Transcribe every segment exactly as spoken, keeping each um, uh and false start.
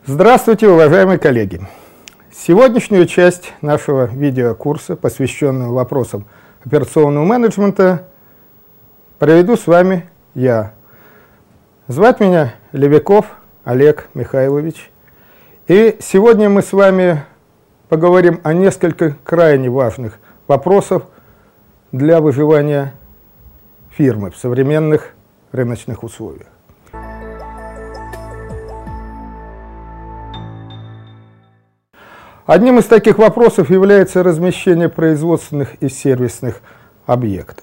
Здравствуйте, уважаемые коллеги! Сегодняшнюю часть нашего видеокурса, посвященную вопросам операционного менеджмента, проведу с вами я. Звать меня Левиков Олег Михайлович. И сегодня мы с вами поговорим о несколько крайне важных вопросах для выживания фирмы в современных рыночных условиях. Одним из таких вопросов является размещение производственных и сервисных объектов.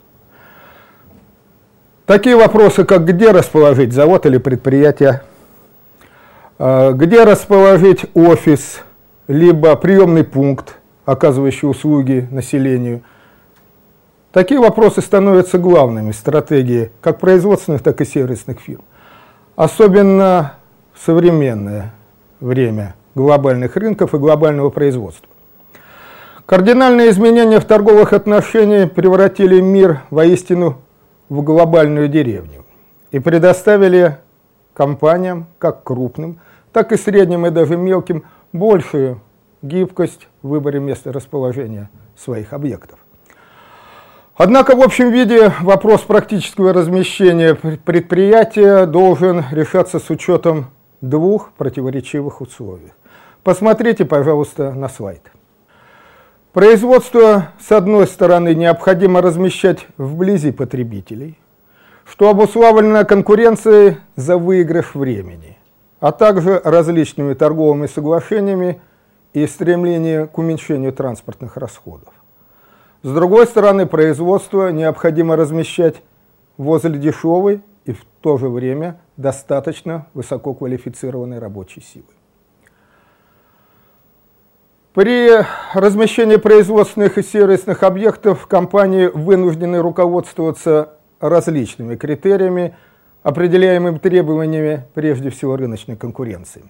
Такие вопросы, как где расположить завод или предприятие, где расположить офис, либо приемный пункт, оказывающий услуги населению. Такие вопросы становятся главными в стратегии как производственных, так и сервисных фирм. Особенно в современное время глобальных рынков и глобального производства. Кардинальные изменения в торговых отношениях превратили мир воистину в глобальную деревню и предоставили компаниям, как крупным, так и средним и даже мелким, большую гибкость в выборе места расположения своих объектов. Однако в общем виде вопрос практического размещения предприятия должен решаться с учетом двух противоречивых условий. Посмотрите, пожалуйста, на слайд. Производство, с одной стороны, необходимо размещать вблизи потребителей, что обусловлено конкуренцией за выигрыш времени, а также различными торговыми соглашениями и стремлением к уменьшению транспортных расходов. С другой стороны, производство необходимо размещать возле дешевой и в то же время достаточно высококвалифицированной рабочей силы. При размещении производственных и сервисных объектов компании вынуждены руководствоваться различными критериями, определяемыми требованиями прежде всего рыночной конкуренции.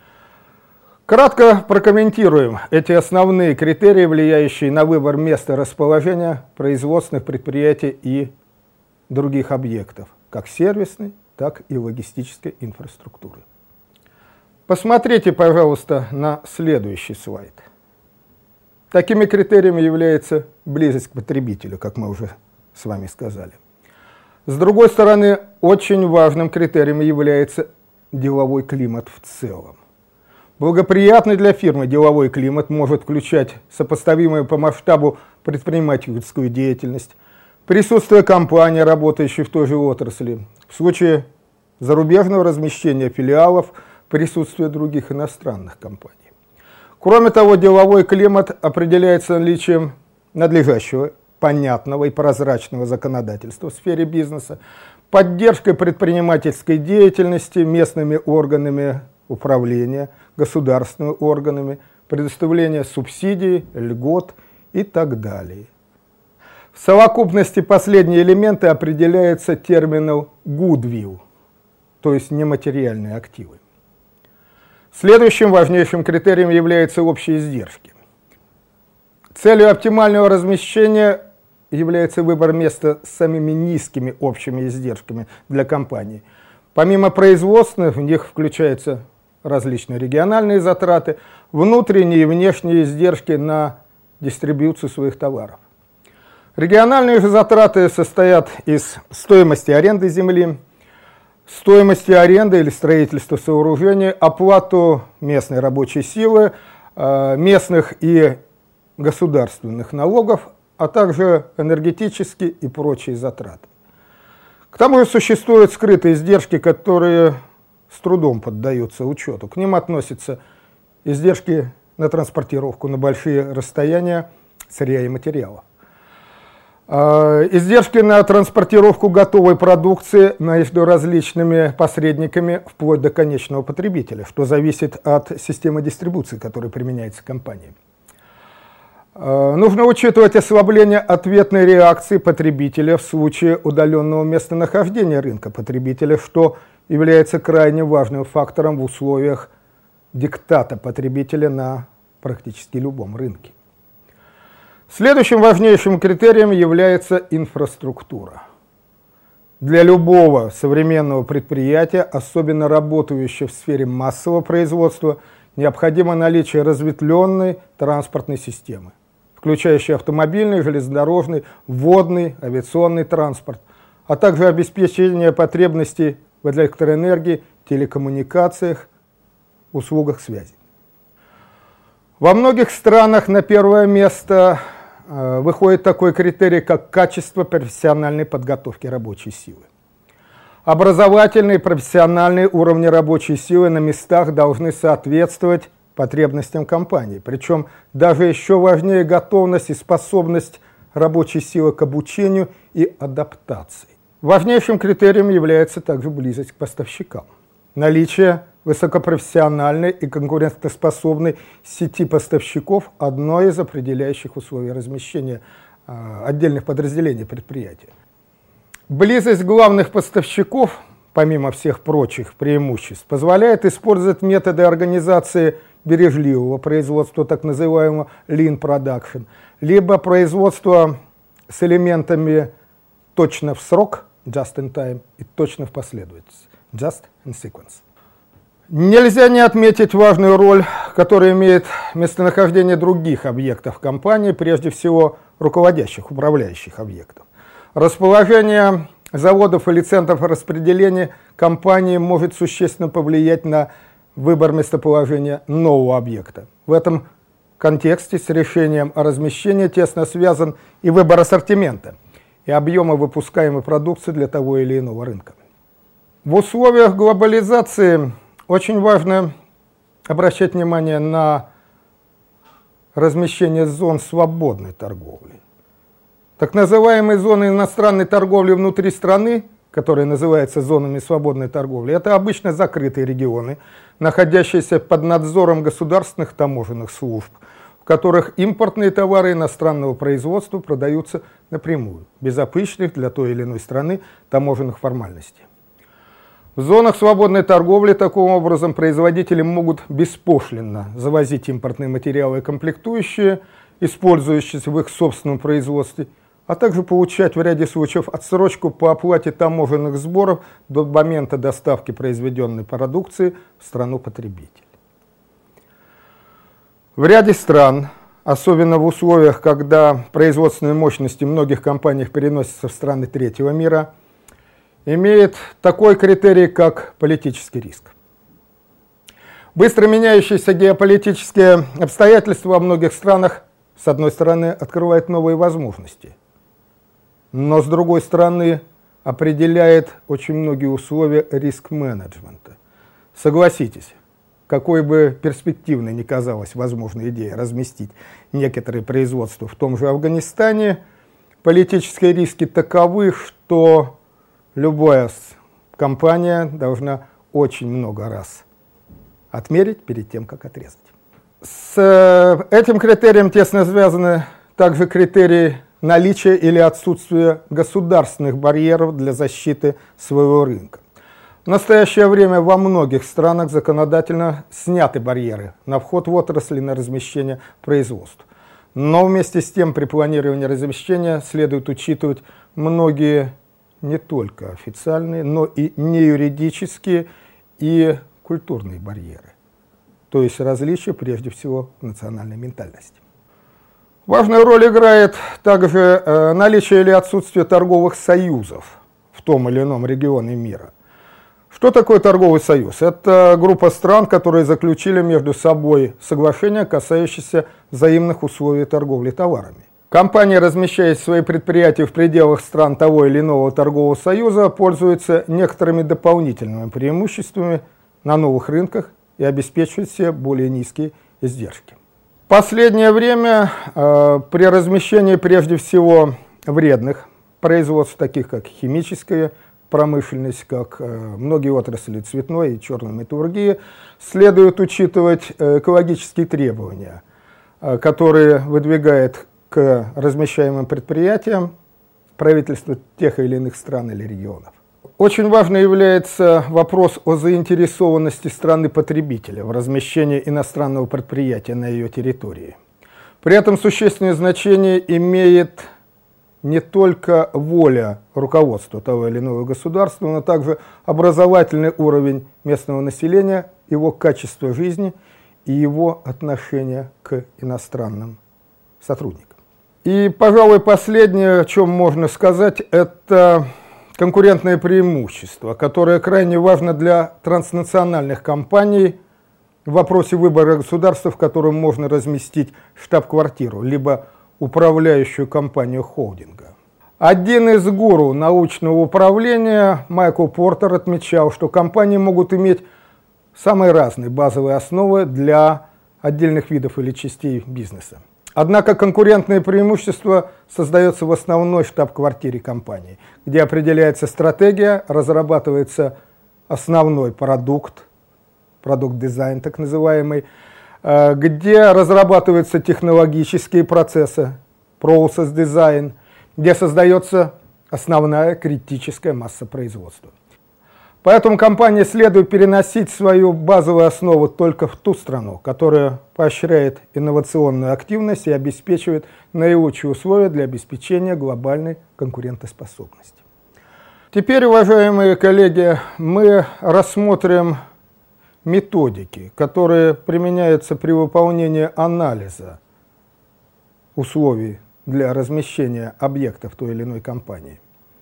Кратко прокомментируем эти основные критерии, влияющие на выбор места расположения производственных предприятий и других объектов, как сервисной, так и логистической инфраструктуры. Посмотрите, пожалуйста, на следующий слайд. Такими критериями является близость к потребителю, как мы уже с вами сказали. С другой стороны, очень важным критерием является деловой климат в целом. Благоприятный для фирмы деловой климат может включать сопоставимую по масштабу предпринимательскую деятельность, присутствие компании, работающей в той же отрасли, в случае зарубежного размещения филиалов, присутствие других иностранных компаний. Кроме того, деловой климат определяется наличием надлежащего, понятного и прозрачного законодательства в сфере бизнеса, поддержкой предпринимательской деятельности местными органами управления, государственными органами, предоставление субсидий, льгот и так далее. В совокупности последние элементы определяются термином goodwill, то есть нематериальные активы. Следующим важнейшим критерием являются общие издержки. Целью оптимального размещения является выбор места с самыми низкими общими издержками для компании. Помимо производственных, в них включаются различные региональные затраты, внутренние и внешние издержки на дистрибьюцию своих товаров. Региональные же затраты состоят из стоимости аренды земли, стоимости аренды или строительства сооружений, оплату местной рабочей силы, местных и государственных налогов, а также энергетические и прочие затраты. К тому же существуют скрытые издержки, которые с трудом поддаются учету. К ним относятся издержки на транспортировку на большие расстояния сырья и материалов. Издержки на транспортировку готовой продукции между различными посредниками вплоть до конечного потребителя, что зависит от системы дистрибуции, которая применяется компанией. Нужно учитывать ослабление ответной реакции потребителя в случае удаленного местонахождения рынка потребителя, что является крайне важным фактором в условиях диктата потребителя на практически любом рынке. Следующим важнейшим критерием является инфраструктура. Для любого современного предприятия, особенно работающего в сфере массового производства, необходимо наличие разветвленной транспортной системы, включающей автомобильный, железнодорожный, водный, авиационный транспорт, а также обеспечение потребностей в электроэнергии, телекоммуникациях, услугах связи. Во многих странах на первое место э, выходит такой критерий, как качество профессиональной подготовки рабочей силы. Образовательные и профессиональные уровни рабочей силы на местах должны соответствовать потребностям компании. Причем даже еще важнее готовность и способность рабочей силы к обучению и адаптации. Важнейшим критерием является также близость к поставщикам. Наличие высокопрофессиональной и конкурентоспособной сети поставщиков – одно из определяющих условий размещения э, отдельных подразделений предприятия. Близость главных поставщиков, помимо всех прочих преимуществ, позволяет использовать методы организации бережливого производства, так называемого lean production, либо производства с элементами точно в срок, just in time, и точно в последовательности, just in sequence. Нельзя не отметить важную роль, которую имеет местонахождение других объектов компании, прежде всего руководящих, управляющих объектов. Расположение заводов или центров распределения компании может существенно повлиять на выбор местоположения нового объекта. В этом контексте с решением о размещении тесно связан и выбор ассортимента, и объема выпускаемой продукции для того или иного рынка. В условиях глобализации очень важно обращать внимание на размещение зон свободной торговли. Так называемые зоны иностранной торговли внутри страны, которые называются зонами свободной торговли, это обычно закрытые регионы, находящиеся под надзором государственных таможенных служб, в которых импортные товары иностранного производства продаются напрямую, без обычных для той или иной страны таможенных формальностей. В зонах свободной торговли таким образом производители могут беспошлинно завозить импортные материалы и комплектующие, использующиеся в их собственном производстве, а также получать в ряде случаев отсрочку по оплате таможенных сборов до момента доставки произведенной продукции в страну потребителя. В ряде стран, особенно в условиях, когда производственные мощности многих компаний переносятся в страны третьего мира, имеет такой критерий, как политический риск. Быстро меняющиеся геополитические обстоятельства во многих странах, с одной стороны, открывают новые возможности, но с другой стороны, определяет очень многие условия риск-менеджмента. Согласитесь, какой бы перспективной ни казалась возможная идея разместить некоторые производства в том же Афганистане, политические риски таковы, что любая компания должна очень много раз отмерить перед тем, как отрезать. С этим критерием тесно связаны также критерии наличия или отсутствия государственных барьеров для защиты своего рынка. В настоящее время во многих странах законодательно сняты барьеры на вход в отрасль и на размещение производств. Но вместе с тем при планировании размещения следует учитывать многие не только официальные, но и неюридические и культурные барьеры, то есть различия прежде всего в национальной ментальности. Важную роль играет также э, наличие или отсутствие торговых союзов в том или ином регионе мира. Что такое торговый союз? Это группа стран, которые заключили между собой соглашения, касающиеся взаимных условий торговли товарами. Компания, размещая свои предприятия в пределах стран того или иного торгового союза, пользуется некоторыми дополнительными преимуществами на новых рынках и обеспечивает себе более низкие издержки. В последнее время э, при размещении прежде всего вредных производств, таких как химическая промышленность, как э, многие отрасли цветной и черной металлургии, следует учитывать экологические требования, э, которые выдвигает к размещаемым предприятиям правительства тех или иных стран или регионов. Очень важным является вопрос о заинтересованности страны-потребителя в размещении иностранного предприятия на ее территории. При этом существенное значение имеет не только воля руководства того или иного государства, но также образовательный уровень местного населения, его качество жизни и его отношение к иностранным сотрудникам. И, пожалуй, последнее, о чем можно сказать, это конкурентное преимущество, которое крайне важно для транснациональных компаний в вопросе выбора государства, в котором можно разместить штаб-квартиру, либо управляющую компанию холдинга. Один из гуру научного управления, Майкл Портер, отмечал, что компании могут иметь самые разные базовые основы для отдельных видов или частей бизнеса. Однако конкурентное преимущество создается в основной штаб-квартире компании, где определяется стратегия, разрабатывается основной продукт, продукт-дизайн так называемый, где разрабатываются технологические процессы, process design, где создается основная критическая масса производства. Поэтому компании следует переносить свою базовую основу только в ту страну, которая поощряет инновационную активность и обеспечивает наилучшие условия для обеспечения глобальной конкурентоспособности. Теперь, уважаемые коллеги, мы рассмотрим методики, которые применяются при выполнении анализа условий для размещения объектов той или иной компании.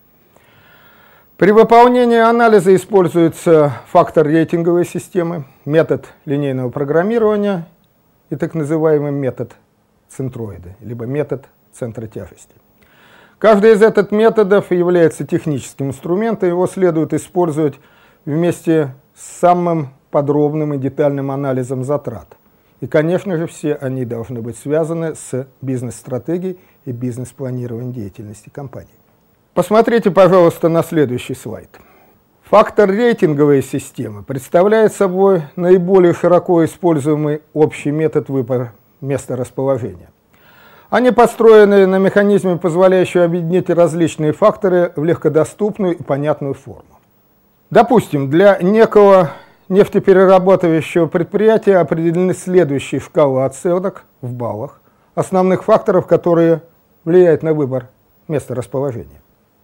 При выполнении анализа используется фактор рейтинговой системы, метод линейного программирования и так называемый метод центроида, либо метод центра тяжести. Каждый из этих методов является техническим инструментом, его следует использовать вместе с самым подробным и детальным анализом затрат. И, конечно же, все они должны быть связаны с бизнес-стратегией и бизнес-планированием деятельности компании. Посмотрите, пожалуйста, на следующий слайд. Фактор рейтинговой системы представляет собой наиболее широко используемый общий метод выбора места расположения. Они построены на механизме, позволяющем объединить различные факторы в легкодоступную и понятную форму. Допустим, для некого нефтеперерабатывающего предприятия определены следующие шкалы оценок в баллах основных факторов, которые влияют на выбор места расположения.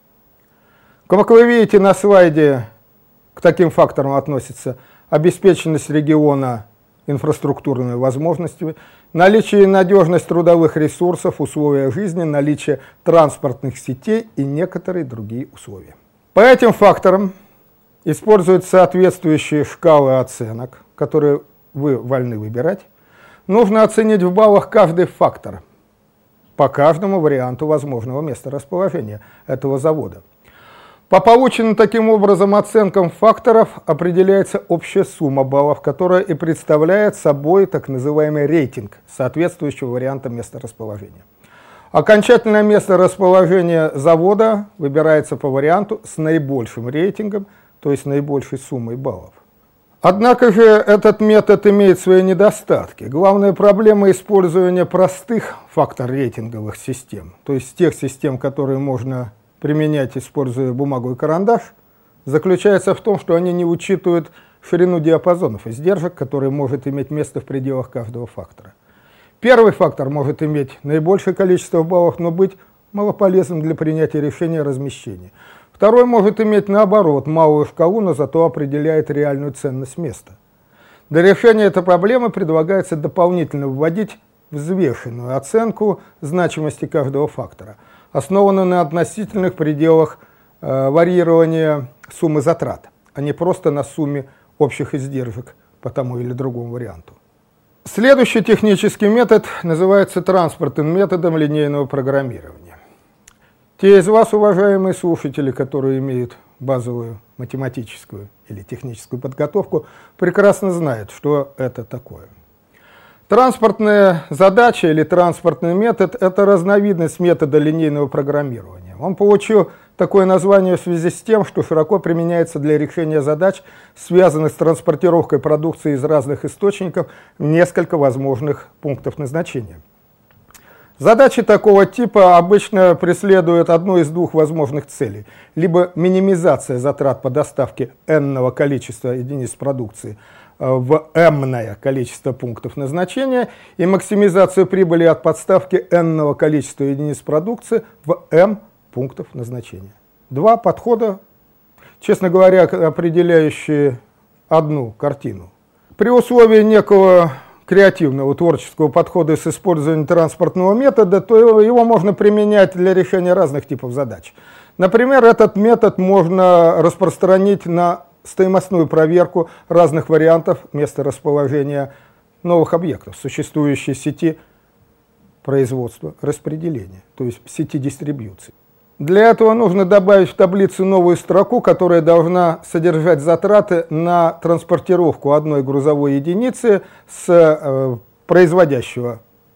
Как вы видите на слайде, к таким факторам относятся обеспеченность региона инфраструктурными возможностями, наличие и надежность трудовых ресурсов, условия жизни, наличие транспортных сетей и некоторые другие условия. По этим факторам используют соответствующие шкалы оценок, которые вы вольны выбирать. Нужно оценить в баллах каждый фактор по каждому варианту возможного места расположения этого завода. По полученным таким образом оценкам факторов определяется общая сумма баллов, которая и представляет собой так называемый рейтинг соответствующего варианта места расположения. Окончательное место расположения завода выбирается по варианту с наибольшим рейтингом, то есть наибольшей суммой баллов. Однако же этот метод имеет свои недостатки. Главная проблема использования простых фактор-рейтинговых систем, то есть тех систем, которые можно применять, используя бумагу и карандаш, заключается в том, что они не учитывают ширину диапазонов издержек, который может иметь место в пределах каждого фактора. Первый фактор может иметь наибольшее количество баллов, но быть малополезным для принятия решения о размещении. Второй может иметь, наоборот, малую шкалу, но зато определяет реальную ценность места. Для решения этой проблемы предлагается дополнительно вводить взвешенную оценку значимости каждого фактора, основанную на относительных пределах э, варьирования суммы затрат, а не просто на сумме общих издержек по тому или другому варианту. Следующий технический метод называется транспортным методом линейного программирования. Те из вас, уважаемые слушатели, которые имеют базовую математическую или техническую подготовку, прекрасно знают, что это такое. Транспортная задача или транспортный метод – это разновидность метода линейного программирования. Он получил такое название в связи с тем, что широко применяется для решения задач, связанных с транспортировкой продукции из разных источников в несколько возможных пунктов назначения. Задачи такого типа обычно преследуют одну из двух возможных целей. Либо минимизация затрат по доставке n-ного количества единиц продукции в m-ное количество пунктов назначения и максимизацию прибыли от подставки n-ного количества единиц продукции в m пунктов назначения. Два подхода, честно говоря, определяющие одну картину. При условии некого креативного творческого подхода с использованием транспортного метода, то его можно применять для решения разных типов задач. Например, этот метод можно распространить на стоимостную проверку разных вариантов места расположения новых объектов, существующей сети производства распределения, то есть сети дистрибьюции. Для этого нужно добавить в таблицу новую строку, которая должна содержать затраты на транспортировку одной грузовой единицы с э, производящего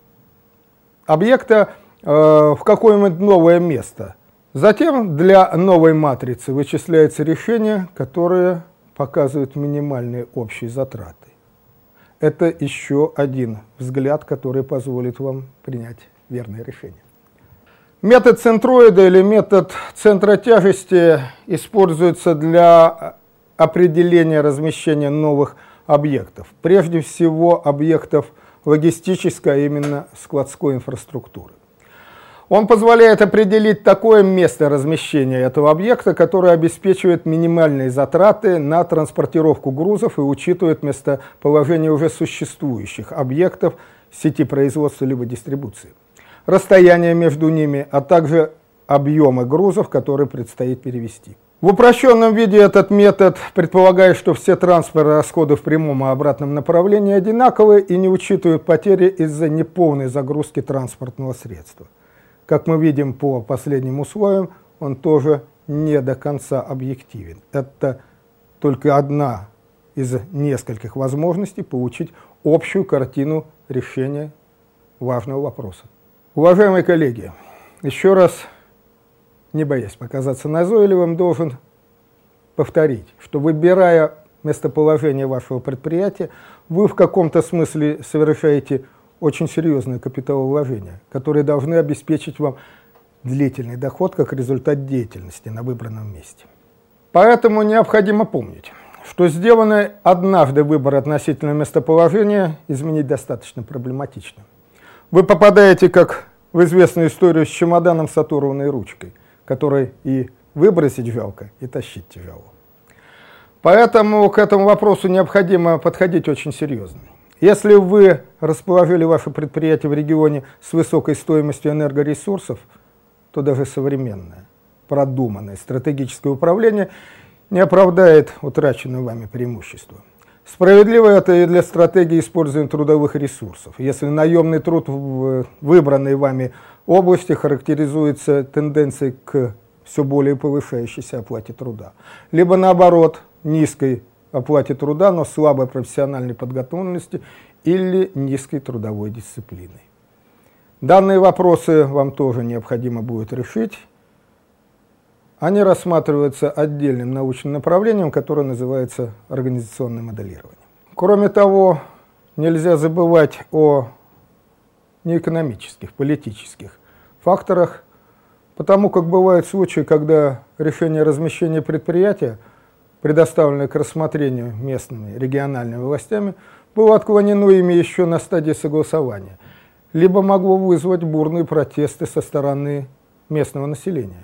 объекта э, в какое-нибудь новое место. Затем для новой матрицы вычисляется решение, которое показывает минимальные общие затраты. Это еще один взгляд, который позволит вам принять верное решение. Метод центроида или метод центра тяжести используется для определения размещения новых объектов. Прежде всего объектов логистической, а именно складской инфраструктуры. Он позволяет определить такое место размещения этого объекта, которое обеспечивает минимальные затраты на транспортировку грузов и учитывает местоположение уже существующих объектов сети производства либо дистрибуции, расстояние между ними, а также объемы грузов, которые предстоит перевести. В упрощенном виде этот метод предполагает, что все транспортные расходы в прямом и обратном направлении одинаковые и не учитывают потери из-за неполной загрузки транспортного средства. Как мы видим по последним условиям, он тоже не до конца объективен. Это только одна из нескольких возможностей получить общую картину решения важного вопроса. Уважаемые коллеги, еще раз, не боясь показаться назойливым, должен повторить, что выбирая местоположение вашего предприятия, вы в каком-то смысле совершаете очень серьезные капиталовложения, которые должны обеспечить вам длительный доход как результат деятельности на выбранном месте. Поэтому необходимо помнить, что сделанный однажды выбор относительно местоположения изменить достаточно проблематично. Вы попадаете, как в известную историю с чемоданом с оторванной ручкой, который и выбросить жалко, и тащить тяжело. Поэтому к этому вопросу необходимо подходить очень серьезно. Если вы расположили ваше предприятие в регионе с высокой стоимостью энергоресурсов, то даже современное, продуманное стратегическое управление не оправдает утраченное вами преимущество. Справедливо это и для стратегии использования трудовых ресурсов. Если наемный труд в выбранной вами области характеризуется тенденцией к все более повышающейся оплате труда, либо наоборот низкой оплате труда, но слабой профессиональной подготовленности или низкой трудовой дисциплиной. Данные вопросы вам тоже необходимо будет решить. Они рассматриваются отдельным научным направлением, которое называется организационное моделирование. Кроме того, нельзя забывать о неэкономических, политических факторах, потому как бывают случаи, когда решение размещения предприятия, предоставленное к рассмотрению местными региональными властями, было отклонено ими еще на стадии согласования, либо могло вызвать бурные протесты со стороны местного населения.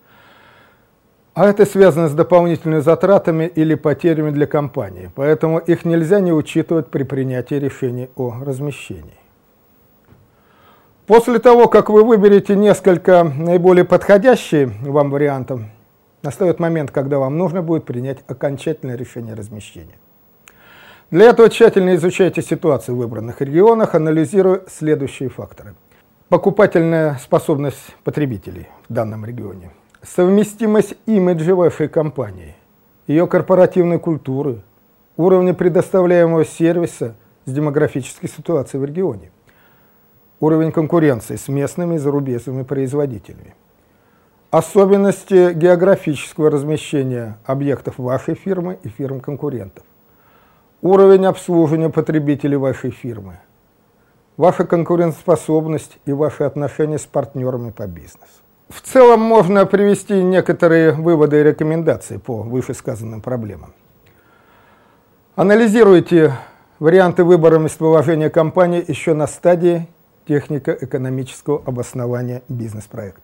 А это связано с дополнительными затратами или потерями для компании, поэтому их нельзя не учитывать при принятии решений о размещении. После того, как вы выберете несколько наиболее подходящих вам вариантов, настает момент, когда вам нужно будет принять окончательное решение размещения. Для этого тщательно изучайте ситуацию в выбранных регионах, анализируя следующие факторы. Покупательная способность потребителей в данном регионе, совместимость имиджа вашей компании, ее корпоративной культуры, уровня предоставляемого сервиса с демографической ситуацией в регионе, уровень конкуренции с местными и зарубежными производителями, особенности географического размещения объектов вашей фирмы и фирм конкурентов, уровень обслуживания потребителей вашей фирмы, ваша конкурентоспособность и ваши отношения с партнерами по бизнесу. В целом можно привести некоторые выводы и рекомендации по вышесказанным проблемам. Анализируйте варианты выбора местоположения компании еще на стадии технико-экономического обоснования бизнес-проекта.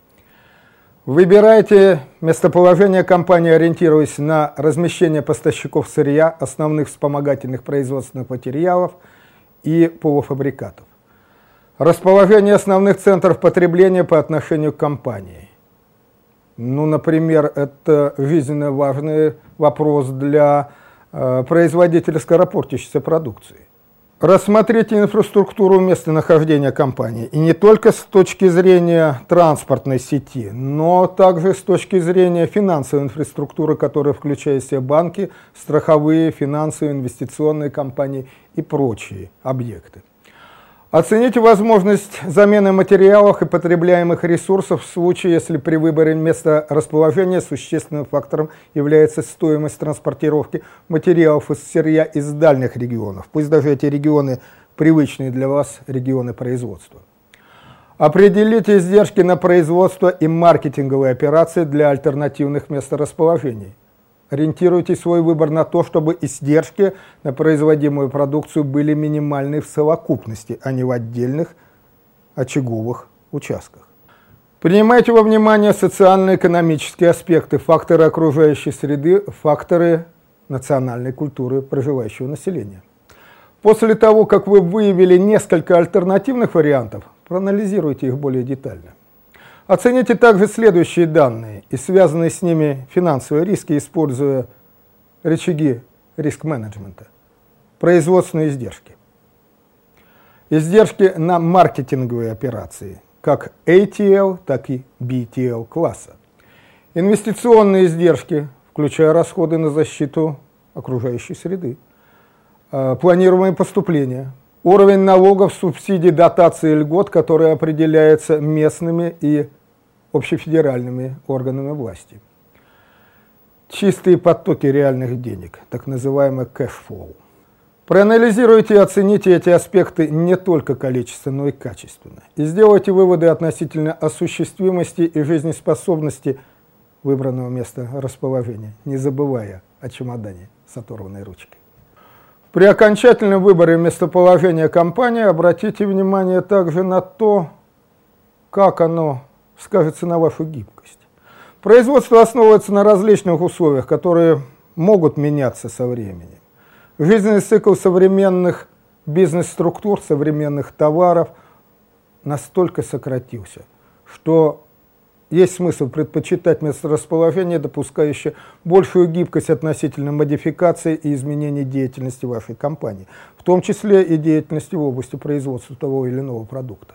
Выбирайте местоположение компании, ориентируясь на размещение поставщиков сырья, основных вспомогательных производственных материалов и полуфабрикатов. Расположение основных центров потребления по отношению к компании. Ну, например, это жизненно важный вопрос для э, производителя скоропортящейся продукции. Рассмотрите инфраструктуру местонахождения компании, и не только с точки зрения транспортной сети, но также с точки зрения финансовой инфраструктуры, которая включает в себя банки, страховые, финансовые, инвестиционные компании и прочие объекты. Оцените возможность замены материалов и потребляемых ресурсов в случае, если при выборе места расположения существенным фактором является стоимость транспортировки материалов из сырья из дальних регионов, пусть даже эти регионы привычные для вас регионы производства. Определите издержки на производство и маркетинговые операции для альтернативных месторасположений. Ориентируйте свой выбор на то, чтобы издержки на производимую продукцию были минимальны в совокупности, а не в отдельных очаговых участках. Принимайте во внимание социально-экономические аспекты, факторы окружающей среды, факторы национальной культуры проживающего населения. После того, как вы выявили несколько альтернативных вариантов, проанализируйте их более детально. Оцените также следующие данные и связанные с ними финансовые риски, используя рычаги риск-менеджмента. Производственные издержки. Издержки на маркетинговые операции, как эй ти эл, так и би ти эл класса. Инвестиционные издержки, включая расходы на защиту окружающей среды. Планируемые поступления. Уровень налогов, субсидий, дотаций и льгот, которые определяются местными и общефедеральными органами власти. Чистые потоки реальных денег, так называемый кэшфлоу. Проанализируйте и оцените эти аспекты не только количественно, но и качественно. И сделайте выводы относительно осуществимости и жизнеспособности выбранного места расположения, не забывая о чемодане с оторванной ручкой. При окончательном выборе местоположения компании обратите внимание также на то, как оно скажется на вашу гибкость. Производство основывается на различных условиях, которые могут меняться со временем. Жизненный цикл современных бизнес-структур, современных товаров настолько сократился, что есть смысл предпочитать месторасположение, допускающее большую гибкость относительно модификации и изменений деятельности вашей компании, в том числе и деятельности в области производства того или иного продукта.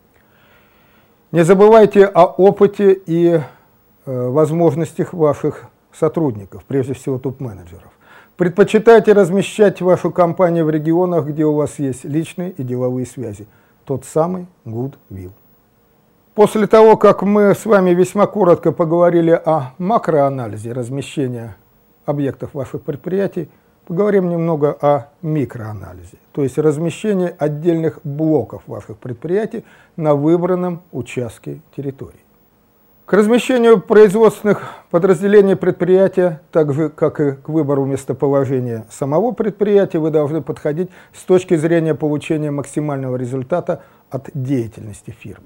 Не забывайте о опыте и э, возможностях ваших сотрудников, прежде всего топ-менеджеров. Предпочитайте размещать вашу компанию в регионах, где у вас есть личные и деловые связи. Тот самый goodwill. После того, как мы с вами весьма коротко поговорили о макроанализе размещения объектов ваших предприятий, поговорим немного о микроанализе, то есть размещении отдельных блоков ваших предприятий на выбранном участке территории. К размещению производственных подразделений предприятия, так же как и к выбору местоположения самого предприятия, вы должны подходить с точки зрения получения максимального результата от деятельности фирмы.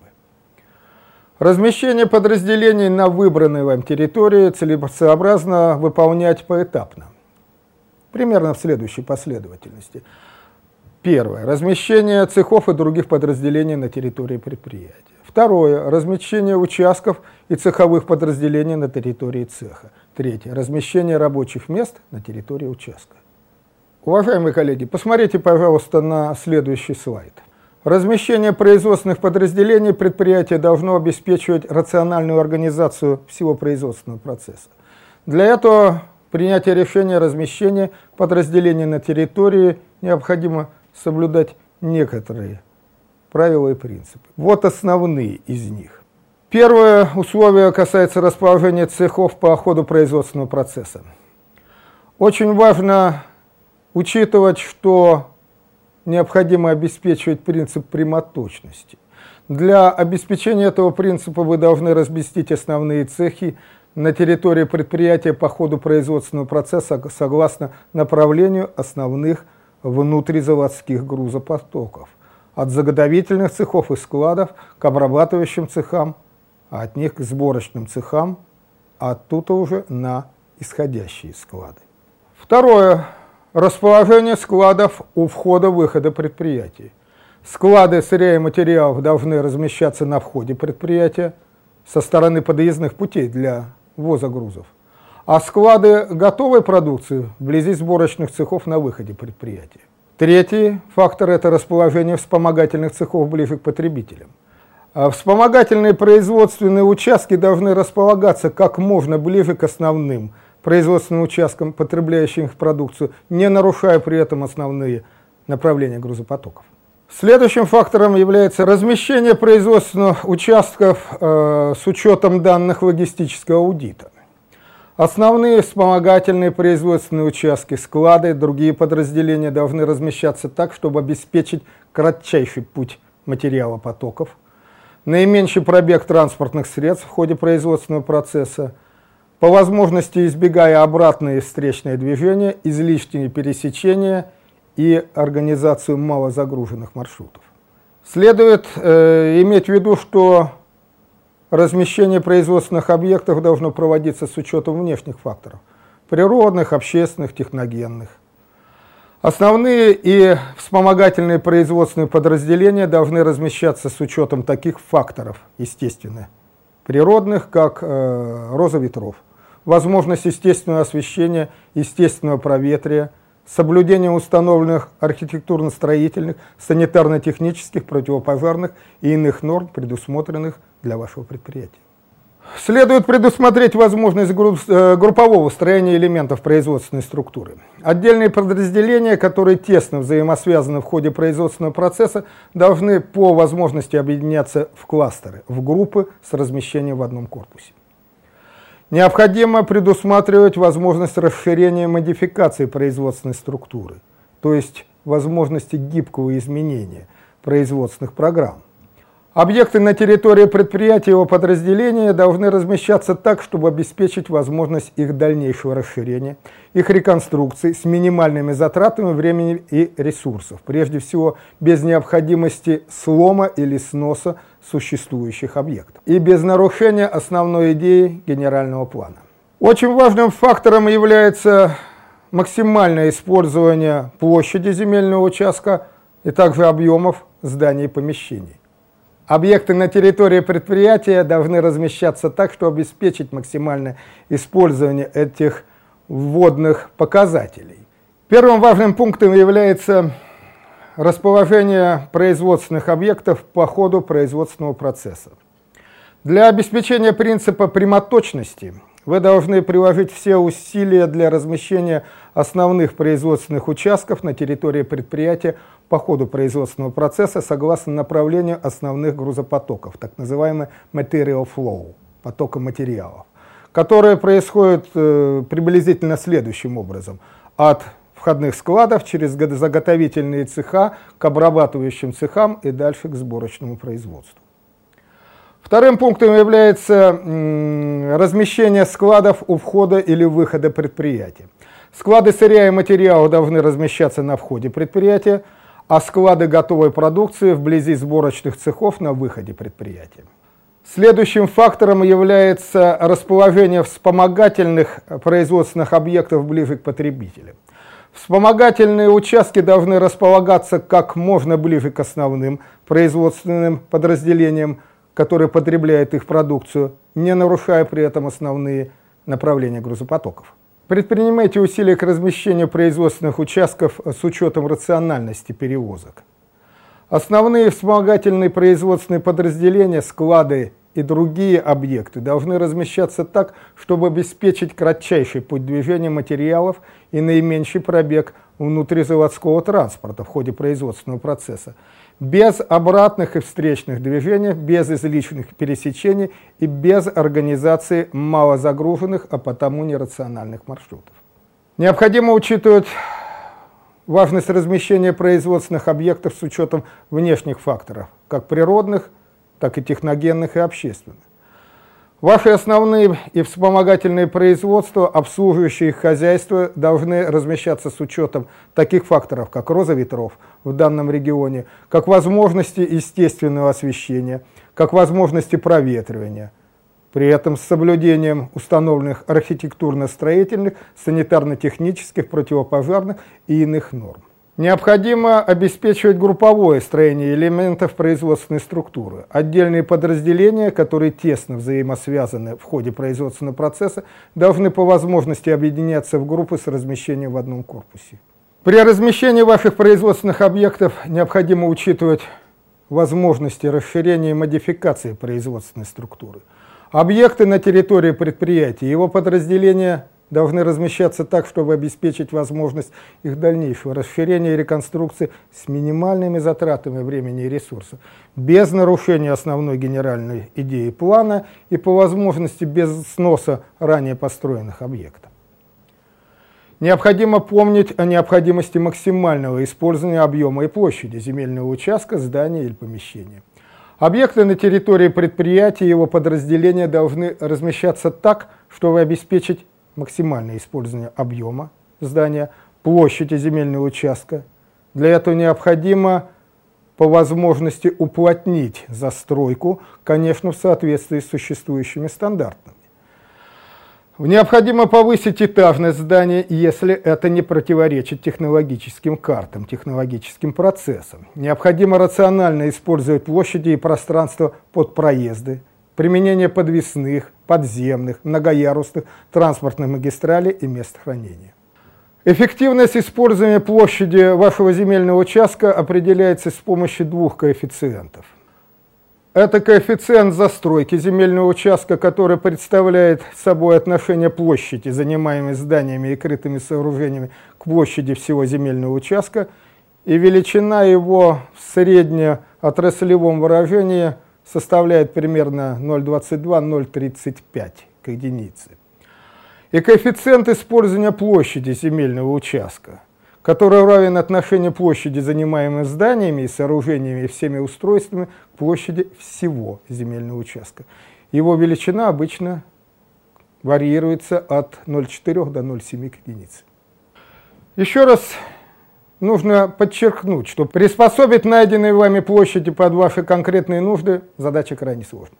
Размещение подразделений на выбранной вам территории целесообразно выполнять поэтапно, примерно в следующей последовательности. Первое. Размещение цехов и других подразделений на территории предприятия. Второе. Размещение участков и цеховых подразделений на территории цеха. Третье. Размещение рабочих мест на территории участка. Уважаемые коллеги, посмотрите, пожалуйста, на следующий слайд. Размещение производственных подразделений предприятия должно обеспечивать рациональную организацию всего производственного процесса. Для этого принятие решения о размещении подразделений на территории необходимо соблюдать некоторые правила и принципы. Вот основные из них. Первое условие касается расположения цехов по ходу производственного процесса. Очень важно учитывать, что необходимо обеспечивать принцип прямоточности. Для обеспечения этого принципа вы должны разместить основные цехи на территории предприятия по ходу производственного процесса согласно направлению основных внутризаводских грузопотоков, от заготовительных цехов и складов к обрабатывающим цехам, а от них к сборочным цехам, а оттуда уже на исходящие склады. Второе. Расположение складов у входа-выхода предприятий. Склады сырья и материалов должны размещаться на входе предприятия со стороны подъездных путей для ввоза грузов, а склады готовой продукции вблизи сборочных цехов на выходе предприятия. Третий фактор – это расположение вспомогательных цехов ближе к потребителям. Вспомогательные производственные участки должны располагаться как можно ближе к основным производственным участкам, потребляющим их продукцию, не нарушая при этом основные направления грузопотоков. Следующим фактором является размещение производственных участков э, с учетом данных логистического аудита. Основные вспомогательные производственные участки, склады и другие подразделения должны размещаться так, чтобы обеспечить кратчайший путь материалопотоков, наименьший пробег транспортных средств в ходе производственного процесса, по возможности избегая обратные встречные движения, излишние пересечения и организацию малозагруженных маршрутов. Следует э, иметь в виду, что размещение производственных объектов должно проводиться с учетом внешних факторов – природных, общественных, техногенных. Основные и вспомогательные производственные подразделения должны размещаться с учетом таких факторов, естественно, природных, как э, роза ветров, возможность естественного освещения, естественного проветрия, соблюдение установленных архитектурно-строительных, санитарно-технических, противопожарных и иных норм, предусмотренных для вашего предприятия. Следует предусмотреть возможность группового строения элементов производственной структуры. Отдельные подразделения, которые тесно взаимосвязаны в ходе производственного процесса, должны по возможности объединяться в кластеры, в группы с размещением в одном корпусе. Необходимо предусматривать возможность расширения и модификации производственной структуры, то есть возможности гибкого изменения производственных программ. Объекты на территории предприятия и его подразделения должны размещаться так, чтобы обеспечить возможность их дальнейшего расширения, их реконструкции с минимальными затратами времени и ресурсов, прежде всего без необходимости слома или сноса существующих объектов и без нарушения основной идеи генерального плана. Очень важным фактором является максимальное использование площади земельного участка и также объемов зданий и помещений. Объекты на территории предприятия должны размещаться так, чтобы обеспечить максимальное использование этих вводных показателей. Первым важным пунктом является расположение производственных объектов по ходу производственного процесса. Для обеспечения принципа прямоточности вы должны приложить все усилия для размещения основных производственных участков на территории предприятия по ходу производственного процесса согласно направлению основных грузопотоков, так называемый material flow, потока материалов, которые происходят э, приблизительно следующим образом: от входных складов через заготовительные цеха к обрабатывающим цехам и дальше к сборочному производству. Вторым пунктом является м, размещение складов у входа или выхода предприятия. Склады сырья и материала должны размещаться на входе предприятия, а склады готовой продукции вблизи сборочных цехов на выходе предприятия. Следующим фактором является расположение вспомогательных производственных объектов ближе к потребителям. Вспомогательные участки должны располагаться как можно ближе к основным производственным подразделениям, которые потребляют их продукцию, не нарушая при этом основные направления грузопотоков. Предпринимайте усилия к размещению производственных участков с учетом рациональности перевозок. Основные вспомогательные производственные подразделения, склады и другие объекты должны размещаться так, чтобы обеспечить кратчайший путь движения материалов и наименьший пробег внутризаводского транспорта в ходе производственного процесса, без обратных и встречных движений, без излишних пересечений и без организации малозагруженных, а потому нерациональных маршрутов. Необходимо учитывать важность размещения производственных объектов с учетом внешних факторов, как природных, так и техногенных и общественных. Ваши основные и вспомогательные производства, обслуживающие их хозяйства, должны размещаться с учетом таких факторов, как роза ветров в данном регионе, как возможности естественного освещения, как возможности проветривания, при этом с соблюдением установленных архитектурно-строительных, санитарно-технических, противопожарных и иных норм. Необходимо обеспечивать групповое строение элементов производственной структуры. Отдельные подразделения, которые тесно взаимосвязаны в ходе производственного процесса, должны по возможности объединяться в группы с размещением в одном корпусе. При размещении ваших производственных объектов необходимо учитывать возможности расширения и модификации производственной структуры. Объекты на территории предприятия и его подразделения должны размещаться так, чтобы обеспечить возможность их дальнейшего расширения и реконструкции с минимальными затратами времени и ресурсов, без нарушения основной генеральной идеи плана и по возможности без сноса ранее построенных объектов. Необходимо помнить о необходимости максимального использования объема и площади земельного участка, здания или помещения. Объекты на территории предприятия и его подразделения должны размещаться так, чтобы обеспечить максимальное использование объема здания, площади земельного участка. Для этого необходимо по возможности уплотнить застройку, конечно, в соответствии с существующими стандартами. Необходимо повысить этажность здания, если это не противоречит технологическим картам, технологическим процессам. Необходимо рационально использовать площади и пространство под проезды, применение подвесных, подземных, многоярусных транспортных магистралей и мест хранения. Эффективность использования площади вашего земельного участка определяется с помощью двух коэффициентов. Это коэффициент застройки земельного участка, который представляет собой отношение площади, занимаемой зданиями и крытыми сооружениями, к площади всего земельного участка, и величина его в среднеотраслевом выражении составляет примерно ноль целых двадцать два — ноль целых тридцать пять к единице. И коэффициент использования площади земельного участка, который равен отношению площади, занимаемой зданиями и сооружениями и всеми устройствами, к площади всего земельного участка. Его величина обычно варьируется от ноль целых четыре до ноль целых семь к единице. Еще раз нужно подчеркнуть, что приспособить найденные вами площади под ваши конкретные нужды задача крайне сложная.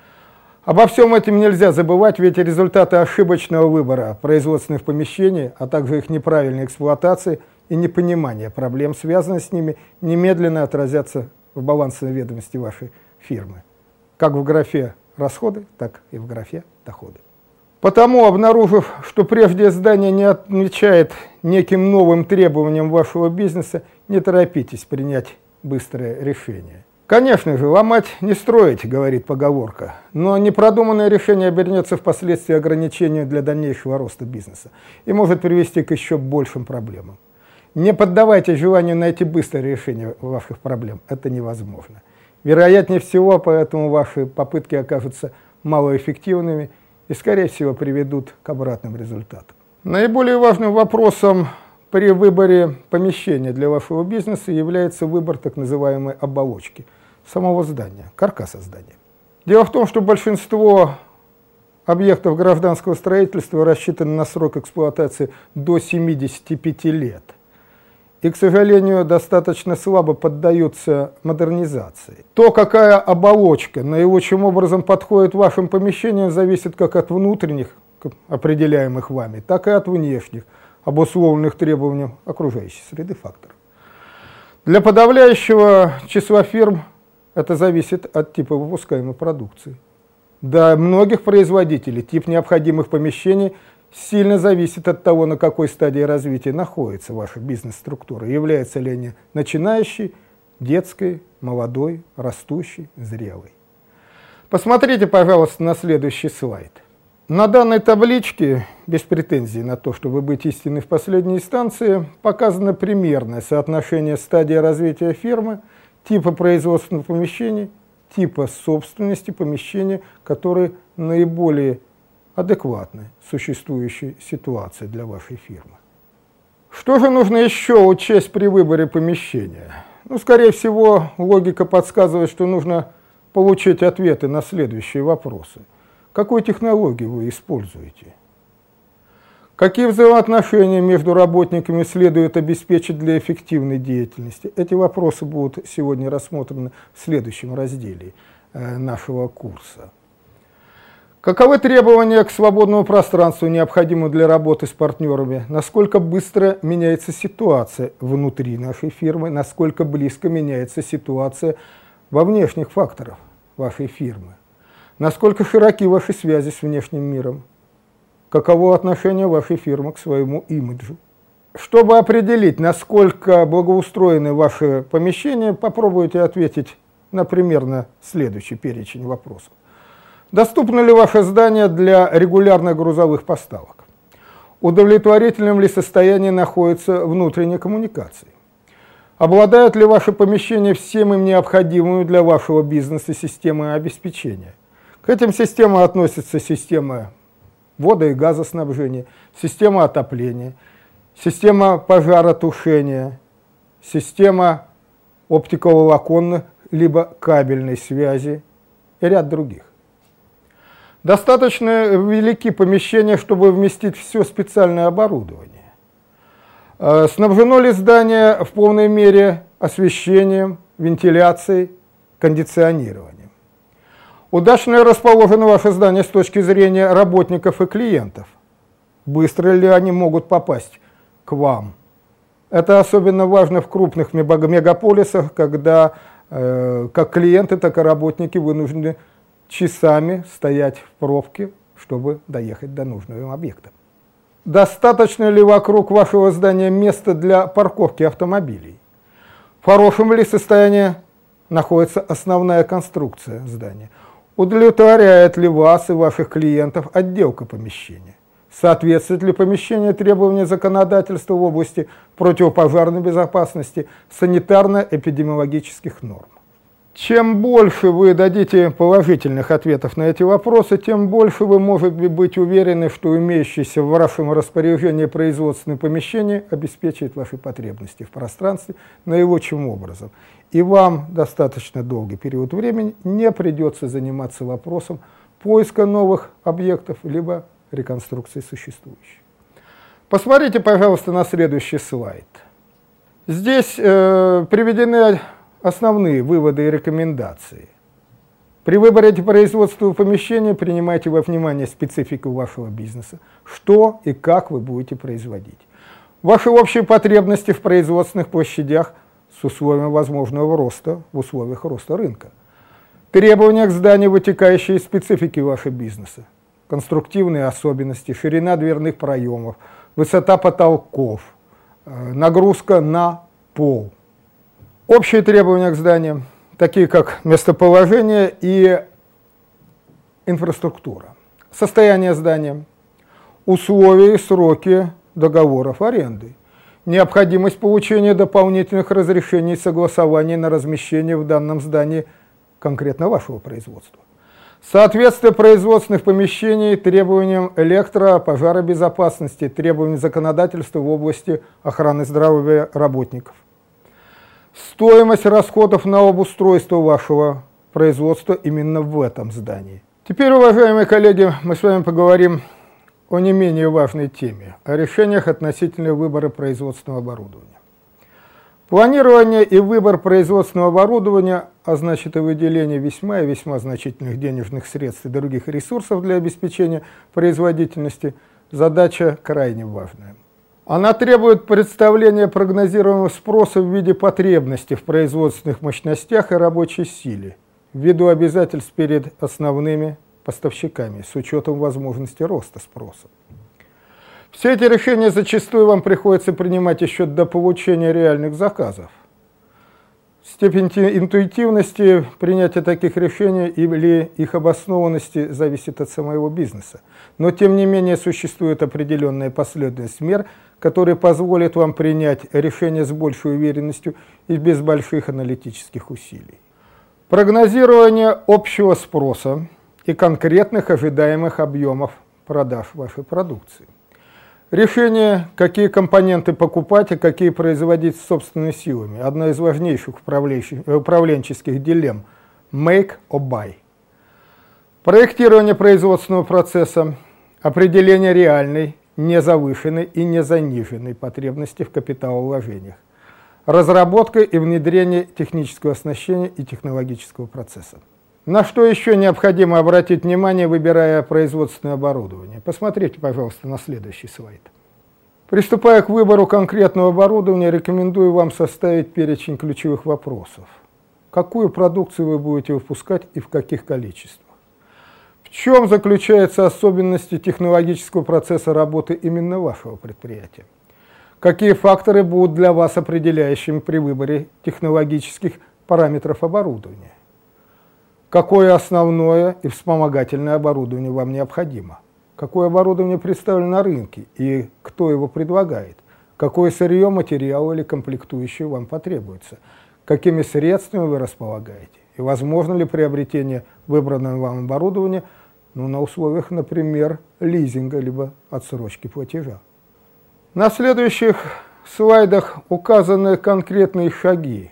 Обо всем этом нельзя забывать, ведь результаты ошибочного выбора производственных помещений, а также их неправильной эксплуатации и непонимания проблем, связанных с ними, немедленно отразятся в балансовой ведомости вашей фирмы, как в графе расходы, так и в графе доходы. Потому, обнаружив, что прежде здание не отвечает неким новым требованиям вашего бизнеса, не торопитесь принять быстрое решение. Конечно же, ломать не строить, говорит поговорка, но непродуманное решение обернется впоследствии ограничению для дальнейшего роста бизнеса и может привести к еще большим проблемам. Не поддавайтесь желанию найти быстрое решение ваших проблем, это невозможно. Вероятнее всего, поэтому ваши попытки окажутся малоэффективными и, скорее всего, приведут к обратным результатам. Наиболее важным вопросом при выборе помещения для вашего бизнеса является выбор так называемой оболочки самого здания, каркаса здания. Дело в том, что большинство объектов гражданского строительства рассчитаны на срок эксплуатации до семидесяти пяти лет. И, к сожалению, достаточно слабо поддаются модернизации. То, какая оболочка наилучшим образом подходит вашим помещениям, зависит как от внутренних, определяемых вами, так и от внешних, обусловленных требованиям окружающей среды факторов. Для подавляющего числа фирм это зависит от типа выпускаемой продукции. Для многих производителей тип необходимых помещений сильно зависит от того, на какой стадии развития находится ваша бизнес-структура, является ли она начинающей, детской, молодой, растущей, зрелой. Посмотрите, пожалуйста, на следующий слайд. На данной табличке, без претензий на то, чтобы быть истинной в последней инстанции, показано примерное соотношение стадии развития фирмы, типа производственных помещений, типа собственности помещения, которые наиболее адекватны существующей ситуации для вашей фирмы. Что же нужно еще учесть при выборе помещения? Ну, скорее всего, логика подсказывает, что нужно получить ответы на следующие вопросы. Какую технологию вы используете? Какие взаимоотношения между работниками следует обеспечить для эффективной деятельности? Эти вопросы будут сегодня рассмотрены в следующем разделе э, нашего курса. Каковы требования к свободному пространству, необходимому для работы с партнерами? Насколько быстро меняется ситуация внутри нашей фирмы? Насколько близко меняется ситуация во внешних факторах вашей фирмы? Насколько широки ваши связи с внешним миром? Каково отношение вашей фирмы к своему имиджу? Чтобы определить, насколько благоустроены ваши помещения, попробуйте ответить на примерно следующий перечень вопросов. Доступно ли ваше здание для регулярных грузовых поставок? Удовлетворительном ли состоянии находятся внутренние коммуникации? Обладают ли ваши помещения всем им необходимыми для вашего бизнеса системой обеспечения? К этим системам относятся система водо- и газоснабжения, система отопления, система пожаротушения, система оптиковолоконной либо кабельной связи и ряд других. Достаточно велики помещения, чтобы вместить все специальное оборудование. Снабжено ли здание в полной мере освещением, вентиляцией, кондиционированием? Удачно расположено ваше здание с точки зрения работников и клиентов? Быстро ли они могут попасть к вам? Это особенно важно в крупных мегаполисах, когда э, как клиенты, так и работники вынуждены часами стоять в пробке, чтобы доехать до нужного им объекта. Достаточно ли вокруг вашего здания места для парковки автомобилей? В хорошем ли состоянии находится основная конструкция здания? Удовлетворяет ли вас и ваших клиентов отделка помещения? Соответствует ли помещение требованиям законодательства в области противопожарной безопасности, санитарно-эпидемиологических норм? Чем больше вы дадите положительных ответов на эти вопросы, тем больше вы можете быть уверены, что имеющееся в вашем распоряжении производственное помещение обеспечивает ваши потребности в пространстве наилучшим образом. И вам достаточно долгий период времени не придется заниматься вопросом поиска новых объектов, либо реконструкции существующих. Посмотрите, пожалуйста, на следующий слайд. Здесь э, приведены основные выводы и рекомендации. При выборе производственного помещения принимайте во внимание специфику вашего бизнеса, что и как вы будете производить. Ваши общие потребности в производственных площадях с условием возможного роста в условиях роста рынка. Требования к зданию, вытекающие из специфики вашего бизнеса. Конструктивные особенности, ширина дверных проемов, высота потолков, нагрузка на пол. Общие требования к зданию, такие как местоположение и инфраструктура. Состояние здания, условия и сроки договоров аренды. Необходимость получения дополнительных разрешений и согласований на размещение в данном здании конкретно вашего производства. Соответствие производственных помещений требованиям электро-, пожаробезопасности, требованиям законодательства в области охраны здоровья работников. Стоимость расходов на обустройство вашего производства именно в этом здании. Теперь, уважаемые коллеги, мы с вами поговорим о не менее важной теме, о решениях относительно выбора производственного оборудования. Планирование и выбор производственного оборудования, а значит и выделение весьма и весьма значительных денежных средств и других ресурсов для обеспечения производительности, задача крайне важная. Она требует представления прогнозируемого спроса в виде потребностей в производственных мощностях и рабочей силе, ввиду обязательств перед основными поставщиками, с учетом возможности роста спроса. Все эти решения зачастую вам приходится принимать еще до получения реальных заказов. Степень интуитивности принятия таких решений или их обоснованности зависит от самого бизнеса. Но тем не менее существует определенная последовательность мер, которые позволят вам принять решение с большей уверенностью и без больших аналитических усилий. Прогнозирование общего спроса и конкретных ожидаемых объемов продаж вашей продукции. Решение, какие компоненты покупать и какие производить собственными силами. Одна из важнейших управленческих дилемм – make or buy. Проектирование производственного процесса, определение реальной, незавышенной и незаниженной потребности в капиталовложениях, разработка и внедрение технического оснащения и технологического процесса. На что еще необходимо обратить внимание, выбирая производственное оборудование? Посмотрите, пожалуйста, на следующий слайд. Приступая к выбору конкретного оборудования, рекомендую вам составить перечень ключевых вопросов. Какую продукцию вы будете выпускать и в каких количествах? В чем заключаются особенности технологического процесса работы именно вашего предприятия? Какие факторы будут для вас определяющими при выборе технологических параметров оборудования? Какое основное и вспомогательное оборудование вам необходимо? Какое оборудование представлено на рынке и кто его предлагает? Какое сырье, материал или комплектующие вам потребуется? Какими средствами вы располагаете? И возможно ли приобретение выбранного вам оборудования ну, на условиях, например, лизинга либо отсрочки платежа? На следующих слайдах указаны конкретные шаги,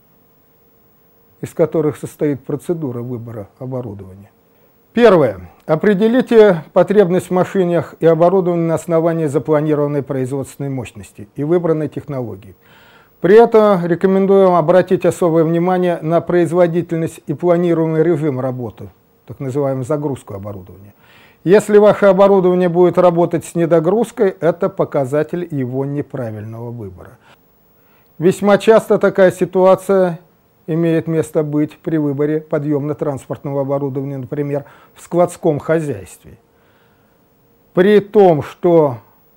из которых состоит процедура выбора оборудования. Первое. Определите потребность в машинах и оборудовании на основании запланированной производственной мощности и выбранной технологии. При этом рекомендуем обратить особое внимание на производительность и планируемый режим работы, так называемую загрузку оборудования. Если ваше оборудование будет работать с недогрузкой, это показатель его неправильного выбора. Весьма часто такая ситуация имеет место быть при выборе подъемно-транспортного оборудования, например, в складском хозяйстве. При том, что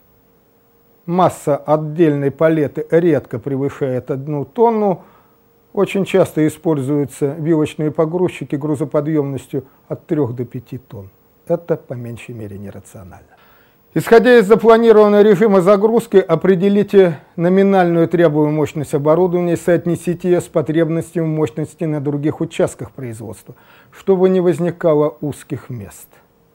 масса отдельной палеты редко превышает одну тонну, очень часто используются вилочные погрузчики грузоподъемностью от трёх до пяти тонн. Это по меньшей мере нерационально. Исходя из запланированного режима загрузки, определите номинальную требуемую мощность оборудования и соотнесите ее с потребностью мощности на других участках производства, чтобы не возникало узких мест.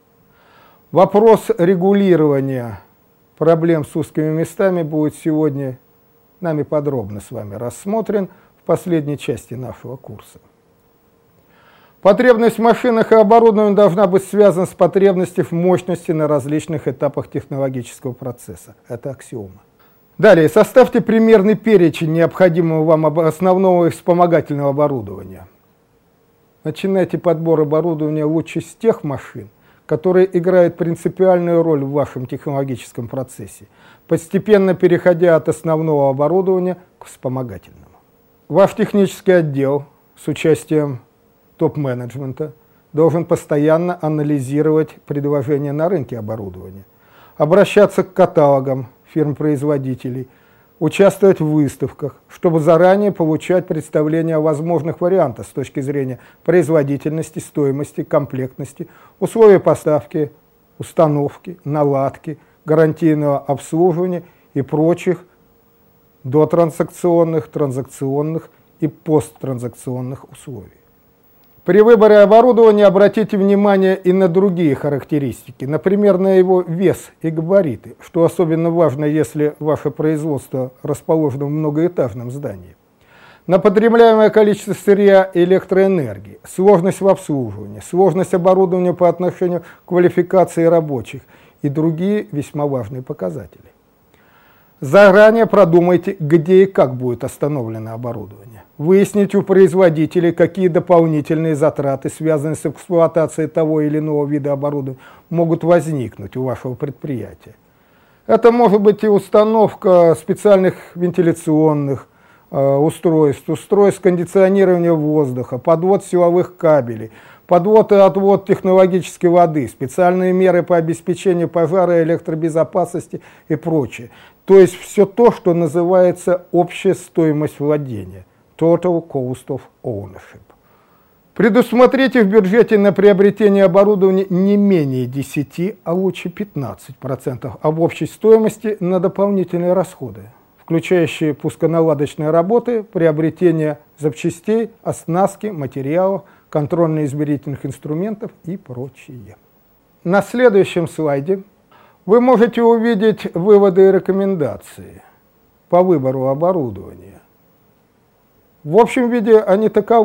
Вопрос регулирования проблем с узкими местами будет сегодня нами подробно с вами рассмотрен в последней части нашего курса. Потребность в машинах и оборудовании должна быть связана с потребностью в мощности на различных этапах технологического процесса. Это аксиома. Далее, составьте примерный перечень необходимого вам основного и вспомогательного оборудования. Начинайте подбор оборудования лучше с тех машин, которые играют принципиальную роль в вашем технологическом процессе, постепенно переходя от основного оборудования к вспомогательному. Ваш технический отдел с участием топ-менеджмента должен постоянно анализировать предложения на рынке оборудования, обращаться к каталогам фирм-производителей, участвовать в выставках, чтобы заранее получать представление о возможных вариантах с точки зрения производительности, стоимости, комплектности, условий поставки, установки, наладки, гарантийного обслуживания и прочих дотранзакционных, транзакционных и посттранзакционных условий. При выборе оборудования обратите внимание и на другие характеристики, например, на его вес и габариты, что особенно важно, если ваше производство расположено в многоэтажном здании. На потребляемое количество сырья и электроэнергии, сложность в обслуживании, сложность оборудования по отношению к квалификации рабочих и другие весьма важные показатели. Заранее продумайте, где и как будет остановлено оборудование. Выясните у производителей, какие дополнительные затраты, связанные с эксплуатацией того или иного вида оборудования, могут возникнуть у вашего предприятия. Это может быть и установка специальных вентиляционных э, устройств, устройств кондиционирования воздуха, подвод силовых кабелей, подвод и отвод технологической воды, специальные меры по обеспечению пожара, электробезопасности и прочее. То есть все то, что называется общая стоимость владения. Total Cost of Ownership. Предусмотрите в бюджете на приобретение оборудования не менее десяти, а лучше пятнадцати процентов об общей стоимости на дополнительные расходы, включающие пусконаладочные работы, приобретение запчастей, оснастки, материалов, контрольно-измерительных инструментов и прочее. На следующем слайде вы можете увидеть выводы и рекомендации по выбору оборудования. В общем виде они таковы.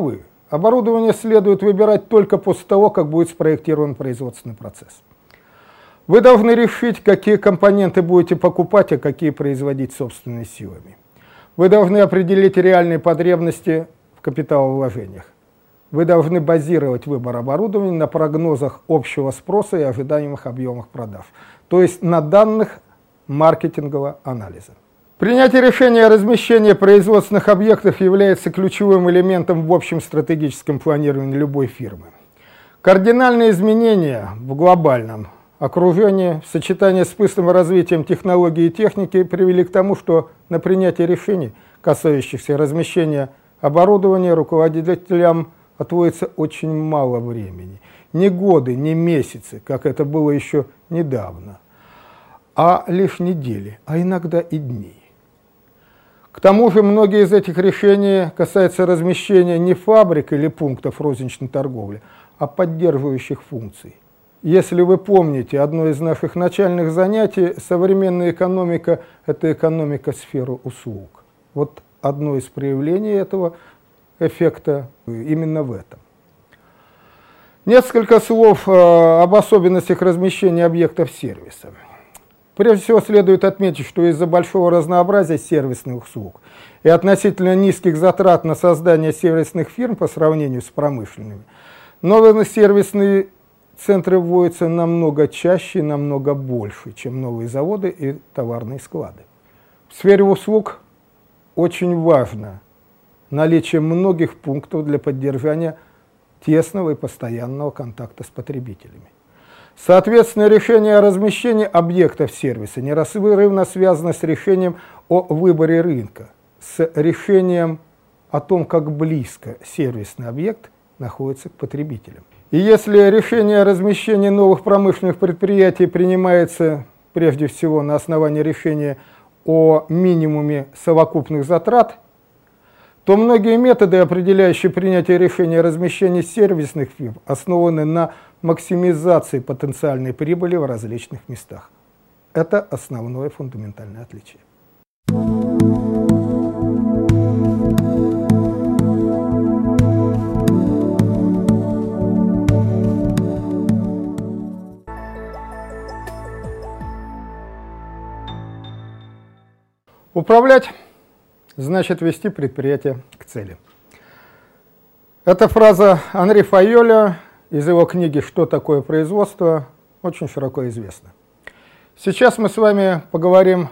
Оборудование следует выбирать только после того, как будет спроектирован производственный процесс. Вы должны решить, какие компоненты будете покупать, а какие производить собственными силами. Вы должны определить реальные потребности в капиталовложениях. Вы должны базировать выбор оборудования на прогнозах общего спроса и ожидаемых объемах продаж, то есть на данных маркетингового анализа. Принятие решения о размещении производственных объектов является ключевым элементом в общем стратегическом планировании любой фирмы. Кардинальные изменения в глобальном окружении в сочетании с быстрым развитием технологий и техники привели к тому, что на принятие решений, касающихся размещения оборудования, руководителям отводится очень мало времени. Не годы, не месяцы, как это было еще недавно, а лишь недели, а иногда и дни. К тому же многие из этих решений касаются размещения не фабрик или пунктов розничной торговли, а поддерживающих функций. Если вы помните одно из наших начальных занятий, современная экономика – это экономика сферы услуг. Вот одно из проявлений этого эффекта именно в этом. Несколько слов об особенностях размещения объектов сервиса. Прежде всего следует отметить, что из-за большого разнообразия сервисных услуг и относительно низких затрат на создание сервисных фирм по сравнению с промышленными, новые сервисные центры вводятся намного чаще и намного больше, чем новые заводы и товарные склады. В сфере услуг очень важно наличие многих пунктов для поддержания тесного и постоянного контакта с потребителями. Соответственно, решение о размещении объектов сервиса неразрывно связано с решением о выборе рынка, с решением о том, как близко сервисный объект находится к потребителям. И если решение о размещении новых промышленных предприятий принимается прежде всего на основании решения о минимуме совокупных затрат, то многие методы, определяющие принятие решения о размещении сервисных фирм, основаны на максимизации потенциальной прибыли в различных местах. Это основное фундаментальное отличие. Управлять значит вести предприятие к цели. Эта фраза Анри Файоля из его книги «Что такое производство» очень широко известна. Сейчас мы с вами поговорим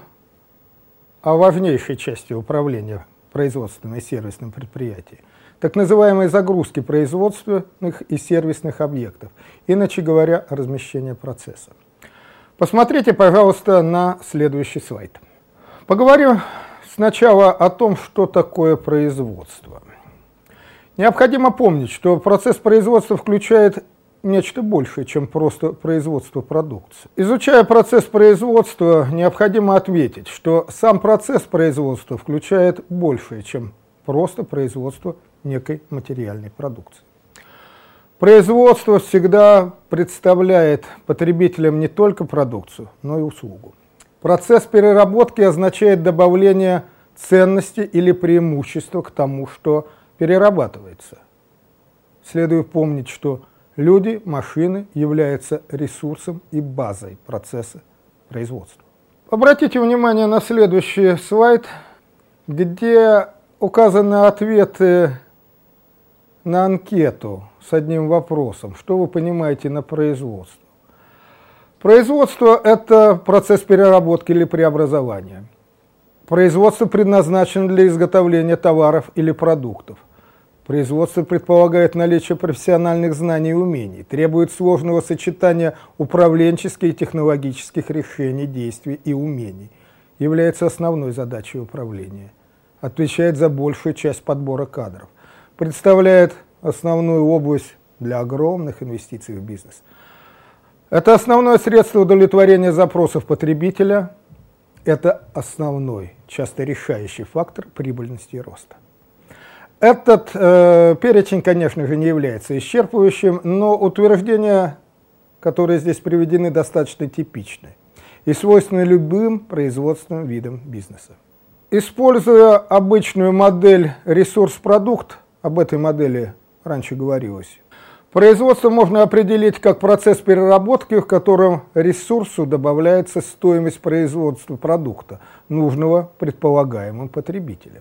о важнейшей части управления производственным и сервисным предприятием, так называемой загрузки производственных и сервисных объектов, иначе говоря, размещения процесса. Посмотрите, пожалуйста, на следующий слайд. Поговорим сначала о том, что такое производство. Необходимо помнить, что процесс производства включает нечто большее, чем просто производство продукции. Изучая процесс производства, необходимо отметить, что сам процесс производства включает большее, чем просто производство некой материальной продукции. Производство всегда представляет потребителям не только продукцию, но и услугу. Процесс переработки означает добавление ценности или преимущества к тому, что перерабатывается. Следует помнить, что люди, машины являются ресурсом и базой процесса производства. Обратите внимание на следующий слайд, где указаны ответы на анкету с одним вопросом. Что вы понимаете на производство? Производство – это процесс переработки или преобразования. Производство предназначено для изготовления товаров или продуктов. Производство предполагает наличие профессиональных знаний и умений, требует сложного сочетания управленческих и технологических решений, действий и умений, является основной задачей управления, отвечает за большую часть подбора кадров, представляет основную область для огромных инвестиций в бизнес. Это основное средство удовлетворения запросов потребителя, это основной, часто решающий фактор прибыльности и роста. Этот э, перечень, конечно же, не является исчерпывающим, но утверждения, которые здесь приведены, достаточно типичны и свойственны любым производственным видам бизнеса. Используя обычную модель ресурс-продукт, об этой модели раньше говорилось. Производство можно определить как процесс переработки, в котором ресурсу добавляется стоимость производства продукта, нужного предполагаемым потребителям.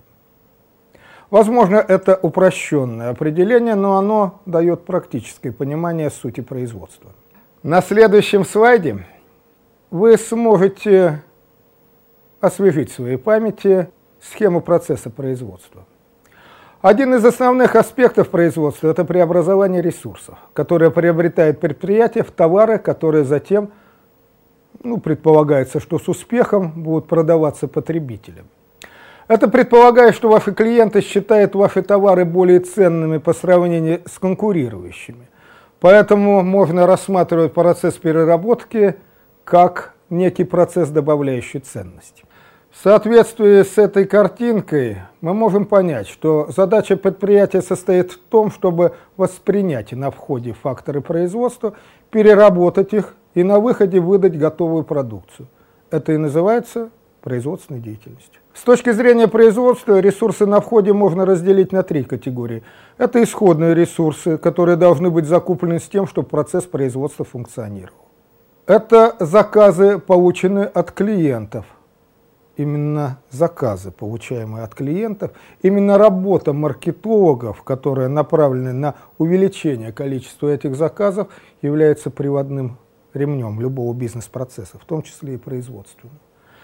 Возможно, это упрощенное определение, но оно дает практическое понимание сути производства. На следующем слайде вы сможете освежить в своей памяти схему процесса производства. Один из основных аспектов производства – это преобразование ресурсов, которые приобретает предприятие в товары, которые затем, ну, предполагается, что с успехом будут продаваться потребителям. Это предполагает, что ваши клиенты считают ваши товары более ценными по сравнению с конкурирующими. Поэтому можно рассматривать процесс переработки как некий процесс, добавляющий ценность. В соответствии с этой картинкой мы можем понять, что задача предприятия состоит в том, чтобы воспринять на входе факторы производства, переработать их и на выходе выдать готовую продукцию. Это и называется производственной деятельностью. С точки зрения производства ресурсы на входе можно разделить на три категории. Это исходные ресурсы, которые должны быть закуплены с тем, чтобы процесс производства функционировал. Это заказы, полученные от клиентов. Именно заказы, получаемые от клиентов, именно работа маркетологов, которая направлена на увеличение количества этих заказов, является приводным ремнем любого бизнес-процесса, в том числе и производственного.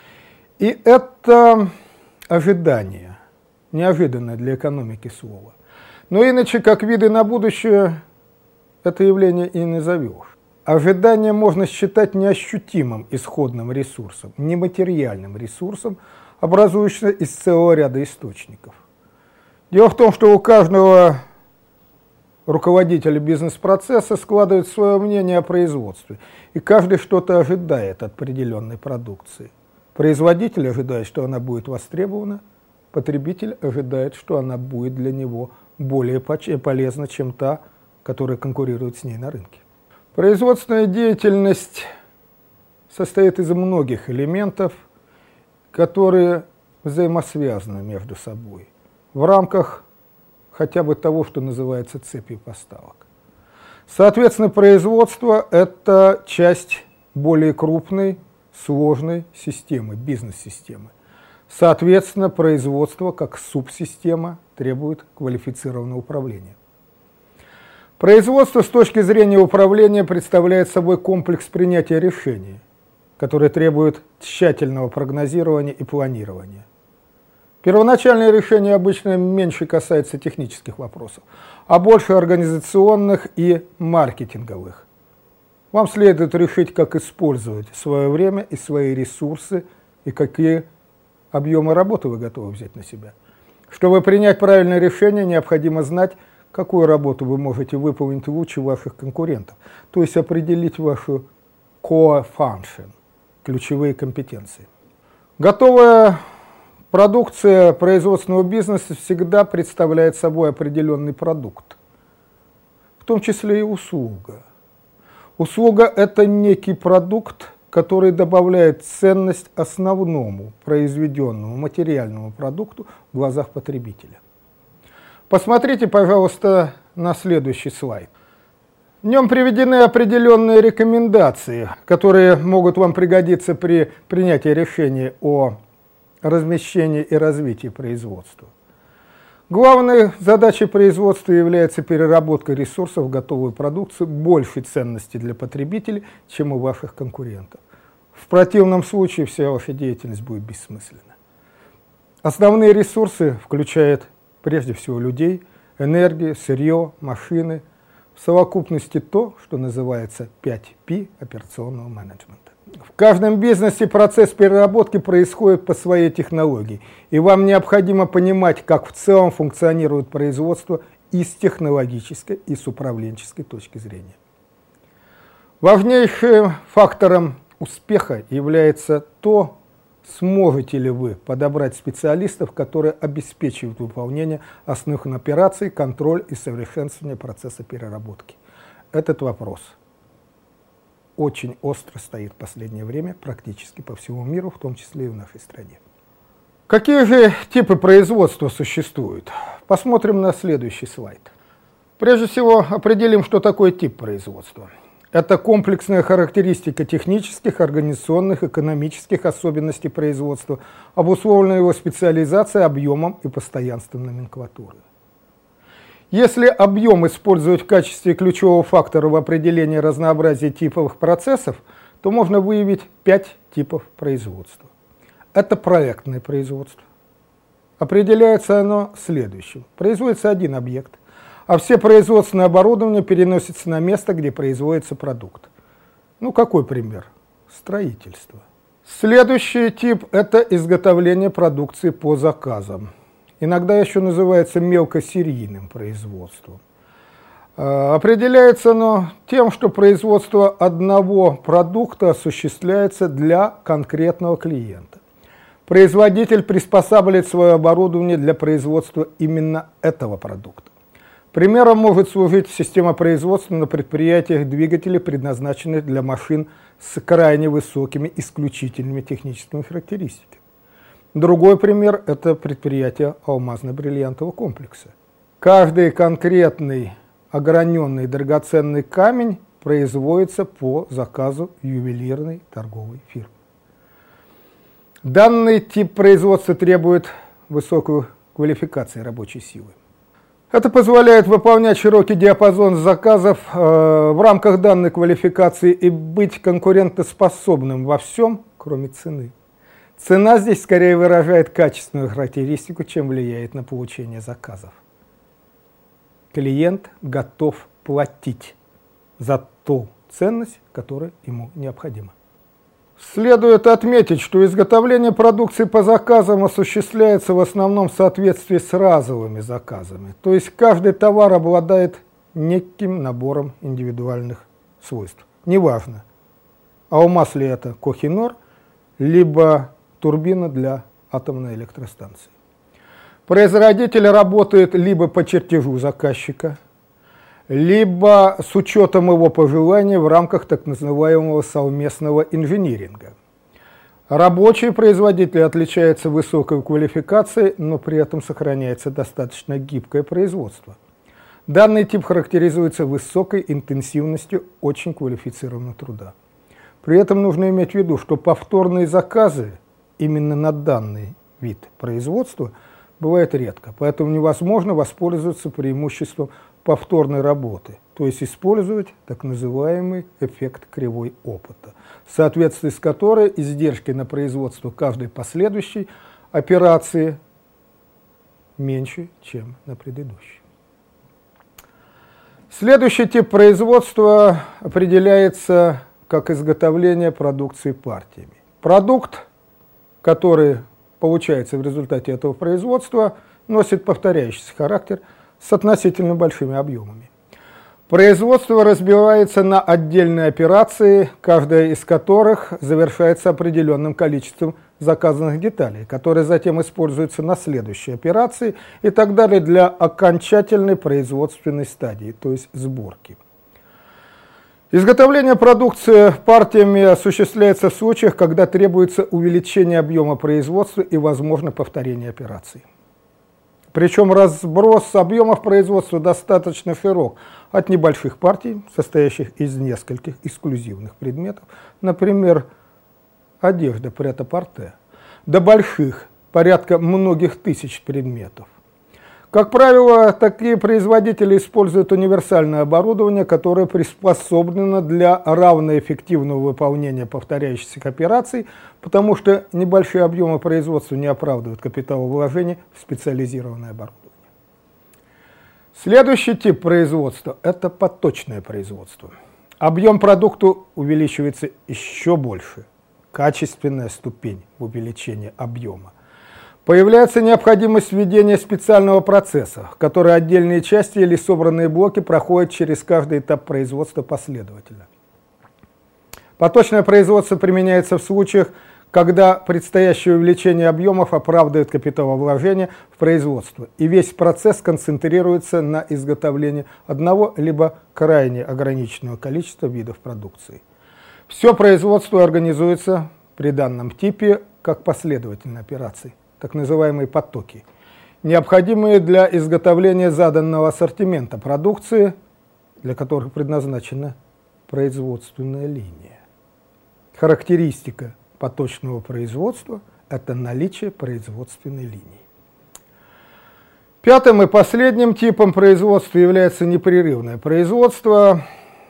И это ожидание, неожиданное для экономики слова. Но иначе, как виды на будущее, это явление и не назовешь. Ожидание можно считать неощутимым исходным ресурсом, нематериальным ресурсом, образующимся из целого ряда источников. Дело в том, что у каждого руководителя бизнес-процесса складывает свое мнение о производстве, и каждый что-то ожидает от определенной продукции. Производитель ожидает, что она будет востребована, потребитель ожидает, что она будет для него более полезна, чем та, которая конкурирует с ней на рынке. Производственная деятельность состоит из многих элементов, которые взаимосвязаны между собой в рамках хотя бы того, что называется цепью поставок. Соответственно, производство – это часть более крупной, сложной системы, бизнес-системы. Соответственно, производство как субсистема требует квалифицированного управления. Производство с точки зрения управления представляет собой комплекс принятия решений, который требует тщательного прогнозирования и планирования. Первоначальное решение обычно меньше касается технических вопросов, а больше организационных и маркетинговых. Вам следует решить, как использовать свое время и свои ресурсы, и какие объемы работы вы готовы взять на себя. Чтобы принять правильное решение, необходимо знать, какую работу вы можете выполнить лучше ваших конкурентов, то есть определить вашу core function, ключевые компетенции. Готовая продукция производственного бизнеса всегда представляет собой определенный продукт, в том числе и услуга. Услуга – это некий продукт, который добавляет ценность основному произведенному материальному продукту в глазах потребителя. Посмотрите, пожалуйста, на следующий слайд. В нем приведены определенные рекомендации, которые могут вам пригодиться при принятии решения о размещении и развитии производства. Главной задачей производства является переработка ресурсов в готовую продукцию большей ценности для потребителей, чем у ваших конкурентов. В противном случае вся ваша деятельность будет бессмысленна. Основные ресурсы включают прежде всего людей, энергию, сырье, машины, в совокупности то, что называется пять пи операционного менеджмента. В каждом бизнесе процесс переработки происходит по своей технологии, и вам необходимо понимать, как в целом функционирует производство и с технологической, и с управленческой точки зрения. Важнейшим фактором успеха является то, сможете ли вы подобрать специалистов, которые обеспечивают выполнение основных операций, контроль и совершенствование процесса переработки. Этот вопрос очень остро стоит в последнее время практически по всему миру, в том числе и в нашей стране. Какие же типы производства существуют? Посмотрим на следующий слайд. Прежде всего, определим, что такое тип производства. Это комплексная характеристика технических, организационных, экономических особенностей производства, обусловленная его специализацией, объемом и постоянством номенклатуры. Если объем использовать в качестве ключевого фактора в определении разнообразия типовых процессов, то можно выявить пять типов производства. Это проектное производство. Определяется оно следующим. Производится один объект, а все производственное оборудование переносится на место, где производится продукт. Ну, какой пример? Строительство. Следующий тип – это изготовление продукции по заказам. Иногда еще называется мелкосерийным производством. Определяется оно тем, что производство одного продукта осуществляется для конкретного клиента. Производитель приспосабливает свое оборудование для производства именно этого продукта. Примером может служить система производства на предприятиях двигателей, предназначенных для машин с крайне высокими исключительными техническими характеристиками. Другой пример – это предприятие алмазно-бриллиантового комплекса. Каждый конкретный ограненный драгоценный камень производится по заказу ювелирной торговой фирмы. Данный тип производства требует высокой квалификации рабочей силы. Это позволяет выполнять широкий диапазон заказов э, в рамках данной квалификации и быть конкурентоспособным во всем, кроме цены. Цена здесь скорее выражает качественную характеристику, чем влияет на получение заказов. Клиент готов платить за ту ценность, которая ему необходима. Следует отметить, что изготовление продукции по заказам осуществляется в основном в соответствии с разовыми заказами. То есть каждый товар обладает неким набором индивидуальных свойств. Неважно, алмаз ли это Кохинор, либо турбина для атомной электростанции. Производитель работает либо по чертежу заказчика, либо с учетом его пожеланий в рамках так называемого совместного инжиниринга. Рабочий производитель отличается высокой квалификацией, но при этом сохраняется достаточно гибкое производство. Данный тип характеризуется высокой интенсивностью очень квалифицированного труда. При этом нужно иметь в виду, что повторные заказы именно на данный вид производства бывает редко, поэтому невозможно воспользоваться преимуществом повторной работы, то есть использовать так называемый эффект кривой опыта, в соответствии с которой издержки на производство каждой последующей операции меньше, чем на предыдущей. Следующий тип производства определяется как изготовление продукции партиями. Продукт, который получается в результате этого производства, носит повторяющийся характер с относительно большими объемами. Производство разбивается на отдельные операции, каждая из которых завершается определенным количеством заказанных деталей, которые затем используются на следующей операции и так далее для окончательной производственной стадии, то есть сборки. Изготовление продукции партиями осуществляется в случаях, когда требуется увеличение объема производства и возможно повторение операций. Причем разброс объемов производства достаточно широк, от небольших партий, состоящих из нескольких эксклюзивных предметов, например, одежда прет-а-порте, до больших, порядка многих тысяч предметов. Как правило, такие производители используют универсальное оборудование, которое приспособлено для равноэффективного выполнения повторяющихся операций, потому что небольшие объемы производства не оправдывают капиталовложений в специализированное оборудование. Следующий тип производства – это поточное производство. Объем продукта увеличивается еще больше. Качественная ступень в увеличении объема. Появляется необходимость введения специального процесса, в который отдельные части или собранные блоки проходят через каждый этап производства последовательно. Поточное производство применяется в случаях, когда предстоящее увеличение объемов оправдывает капиталовложение в производство, и весь процесс концентрируется на изготовлении одного либо крайне ограниченного количества видов продукции. Все производство организуется при данном типе как последовательные операции, так называемые потоки. необходимые для изготовления заданного ассортимента продукции, для которых предназначена производственная линия. Характеристика поточного производства – это наличие производственной линии. Пятым и последним типом производства является непрерывное производство,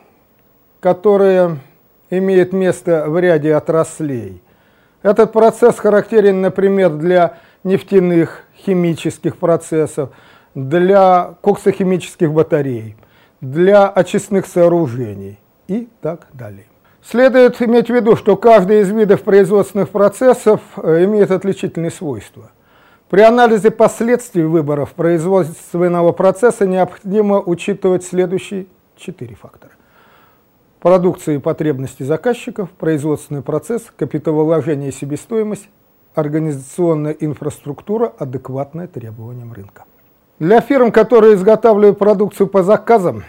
которое имеет место в ряде отраслей. Этот процесс характерен, например, для нефтяных химических процессов, для коксохимических батарей, для очистных сооружений и так далее. Следует иметь в виду, что каждый из видов производственных процессов имеет отличительные свойства. При анализе последствий выборов производственного процесса необходимо учитывать следующие четыре фактора. Продукция и потребности заказчиков, производственный процесс, капиталовложение и себестоимость, организационная инфраструктура, адекватная требованиям рынка. Для фирм, которые изготавливают продукцию по заказам,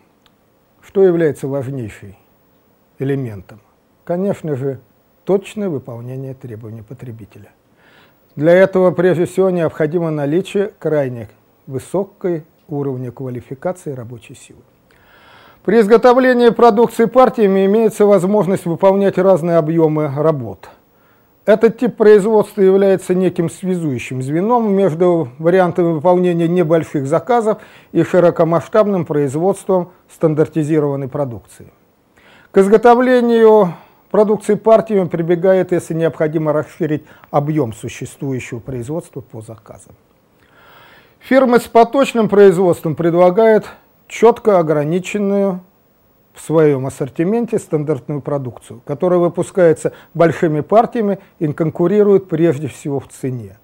что является важнейшим элементом? Конечно же, точное выполнение требований потребителя. Для этого, прежде всего, необходимо наличие крайне высокой уровня квалификации рабочей силы. При изготовлении продукции партиями имеется возможность выполнять разные объемы работ. Этот тип производства является неким связующим звеном между вариантами выполнения небольших заказов и широкомасштабным производством стандартизированной продукции. К изготовлению продукции партиями прибегает, если необходимо расширить объем существующего производства по заказам. Фирмы с поточным производством предлагают четко ограниченную в своем ассортименте стандартную продукцию, которая выпускается большими партиями и конкурирует прежде всего в цене.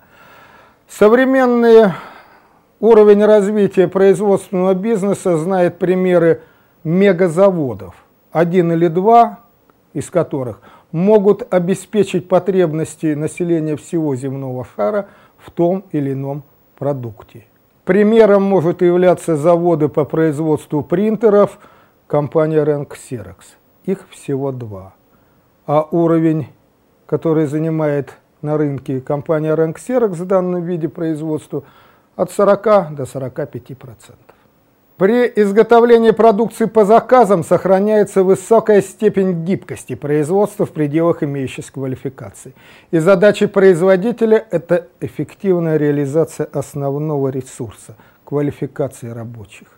Современный уровень развития производственного бизнеса знает примеры мегазаводов, один или два из которых могут обеспечить потребности населения всего земного шара в том или ином продукте. Примером может являться заводы по производству принтеров, компания Renk Xerox. Их всего два. А уровень, который занимает на рынке компания Renk Xerox в данном виде производства, от сорока до сорока пяти процентов. При изготовлении продукции по заказам сохраняется высокая степень гибкости производства в пределах имеющейся квалификации. И задачей производителя – это эффективная реализация основного ресурса – квалификации рабочих.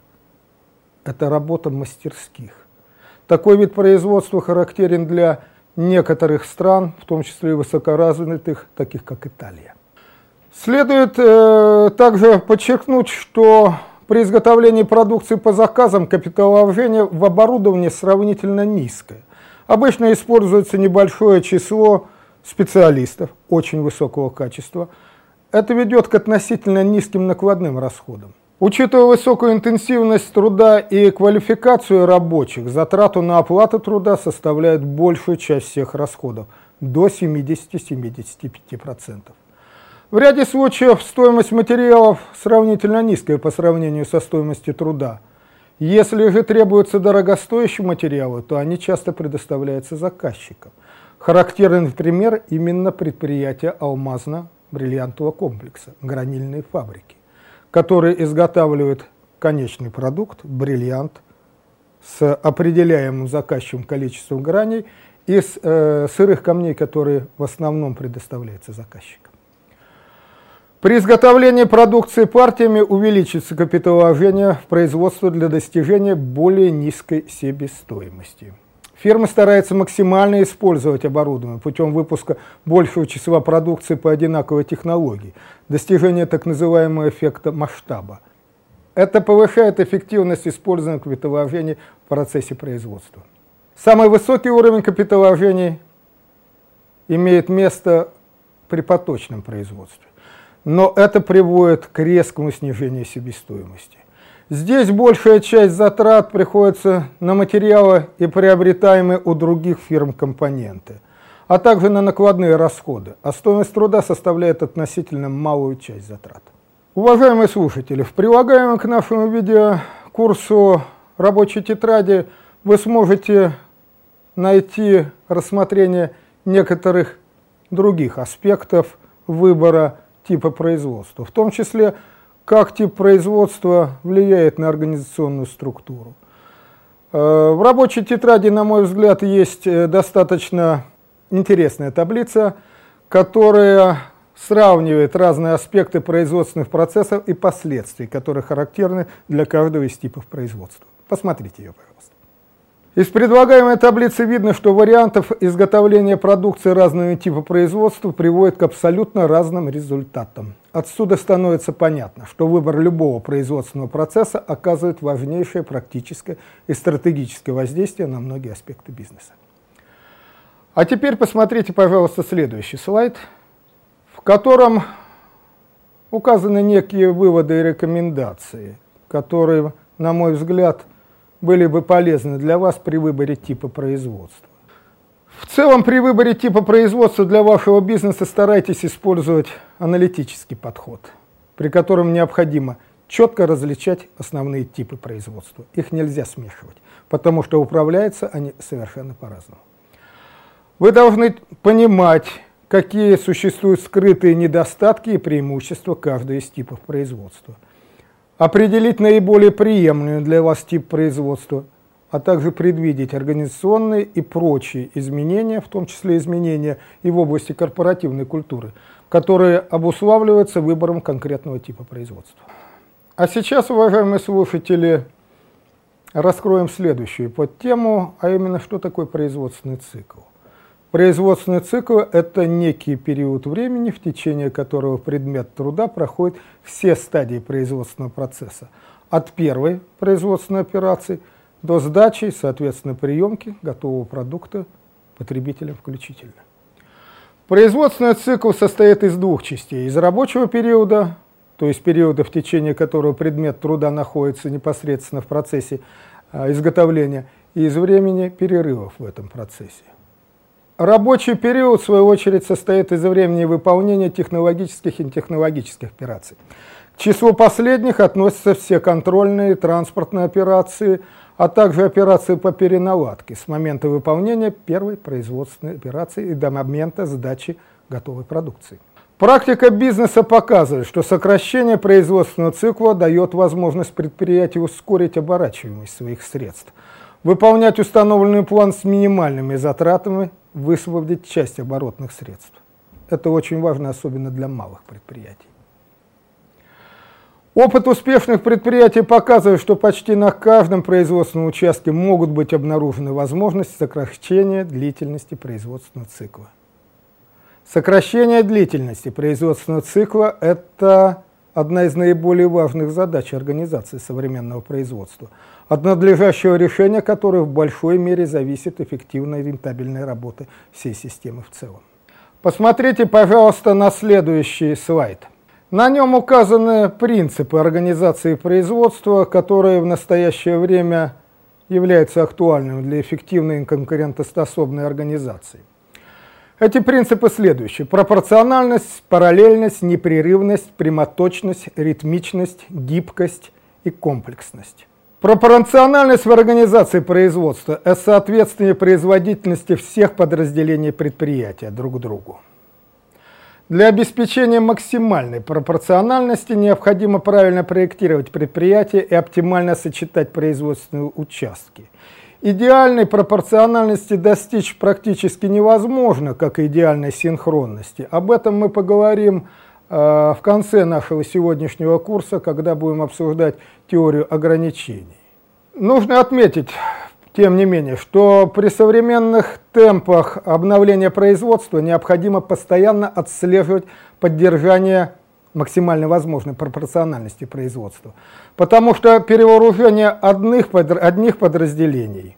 Это работа мастерских. Такой вид производства характерен для некоторых стран, в том числе и высокоразвитых, таких как Италия. Следует э, также подчеркнуть, что при изготовлении продукции по заказам капиталовложение в оборудование сравнительно низкое. Обычно используется небольшое число специалистов очень высокого качества. Это ведет к относительно низким накладным расходам. Учитывая высокую интенсивность труда и квалификацию рабочих, затрату на оплату труда составляет большую часть всех расходов, до семидесяти — семидесяти пяти процентов. В ряде случаев стоимость материалов сравнительно низкая по сравнению со стоимостью труда. Если же требуются дорогостоящие материалы, то они часто предоставляются заказчикам. Характерный пример именно предприятия алмазно-бриллиантового комплекса, гранильные фабрики, которые изготавливают конечный продукт, бриллиант, с определяемым заказчиком количеством граней из э, сырых камней, которые в основном предоставляются заказчикам. При изготовлении продукции партиями увеличится капиталовложение в производство для достижения более низкой себестоимости. Фирма старается максимально использовать оборудование путем выпуска большего числа продукции по одинаковой технологии, достижение так называемого эффекта масштаба. Это повышает эффективность использования капиталовложений в процессе производства. Самый высокий уровень капиталовложений имеет место при поточном производстве. Но это приводит к резкому снижению себестоимости. Здесь большая часть затрат приходится на материалы и приобретаемые у других фирм компоненты, а также на накладные расходы, а стоимость труда составляет относительно малую часть затрат. Уважаемые слушатели, в прилагаемом к нашему видеокурсу рабочей тетради вы сможете найти рассмотрение некоторых других аспектов выбора типа производства, в том числе, как тип производства влияет на организационную структуру. В рабочей тетради, на мой взгляд, есть достаточно интересная таблица, которая сравнивает разные аспекты производственных процессов и последствий, которые характерны для каждого из типов производства. Посмотрите ее, пожалуйста. Из предлагаемой таблицы видно, что вариантов изготовления продукции разного типа производства приводит к абсолютно разным результатам. Отсюда становится понятно, что выбор любого производственного процесса оказывает важнейшее практическое и стратегическое воздействие на многие аспекты бизнеса. А теперь посмотрите, пожалуйста, следующий слайд, в котором указаны некие выводы и рекомендации, которые, на мой взгляд, были бы полезны для вас при выборе типа производства. В целом, при выборе типа производства для вашего бизнеса старайтесь использовать аналитический подход, при котором необходимо четко различать основные типы производства. Их нельзя смешивать, потому что управляются они совершенно по-разному. Вы должны понимать, какие существуют скрытые недостатки и преимущества каждого из типов производства. Определить наиболее приемлемый для вас тип производства, а также предвидеть организационные и прочие изменения, в том числе изменения и в области корпоративной культуры, которые обуславливаются выбором конкретного типа производства. А сейчас, уважаемые слушатели, раскроем следующую подтему, а именно, что такое производственный цикл. Производственный цикл – это некий период времени, в течение которого предмет труда проходит все стадии производственного процесса, от первой производственной операции до сдачи, соответственно, приемки готового продукта потребителям включительно. Производственный цикл состоит из двух частей: из рабочего периода, то есть периода, в течение которого предмет труда находится непосредственно в процессе а, изготовления, и из времени перерывов в этом процессе. Рабочий период, в свою очередь, состоит из времени выполнения технологических и нетехнологических операций. К числу последних относятся все контрольные, транспортные операции, а также операции по переналадке с момента выполнения первой производственной операции и до момента сдачи готовой продукции. Практика бизнеса показывает, что сокращение производственного цикла дает возможность предприятию ускорить оборачиваемость своих средств, выполнять установленный план с минимальными затратами, высвободить часть оборотных средств. Это очень важно, особенно для малых предприятий. Опыт успешных предприятий показывает, что почти на каждом производственном участке могут быть обнаружены возможности сокращения длительности производственного цикла. Сокращение длительности производственного цикла – это одна из наиболее важных задач организации современного производства, от надлежащего решения которой в большой мере зависит эффективная и рентабельная работа всей системы в целом. Посмотрите, пожалуйста, на следующий слайд. На нем указаны принципы организации производства, которые в настоящее время являются актуальными для эффективной и конкурентоспособной организации. Эти принципы следующие: пропорциональность, параллельность, непрерывность, прямоточность, ритмичность, гибкость и комплексность. Пропорциональность в организации производства – это соответствие производительности всех подразделений предприятия друг другу. Для обеспечения максимальной пропорциональности необходимо правильно проектировать предприятие и оптимально сочетать производственные участки. Идеальной пропорциональности достичь практически невозможно, как и идеальной синхронности. Об этом мы поговорим э, в конце нашего сегодняшнего курса, когда будем обсуждать теорию ограничений. Нужно отметить, тем не менее, что при современных темпах обновления производства необходимо постоянно отслеживать поддержание максимально возможной пропорциональности производства. Потому что перевооружение одних, одних подразделений,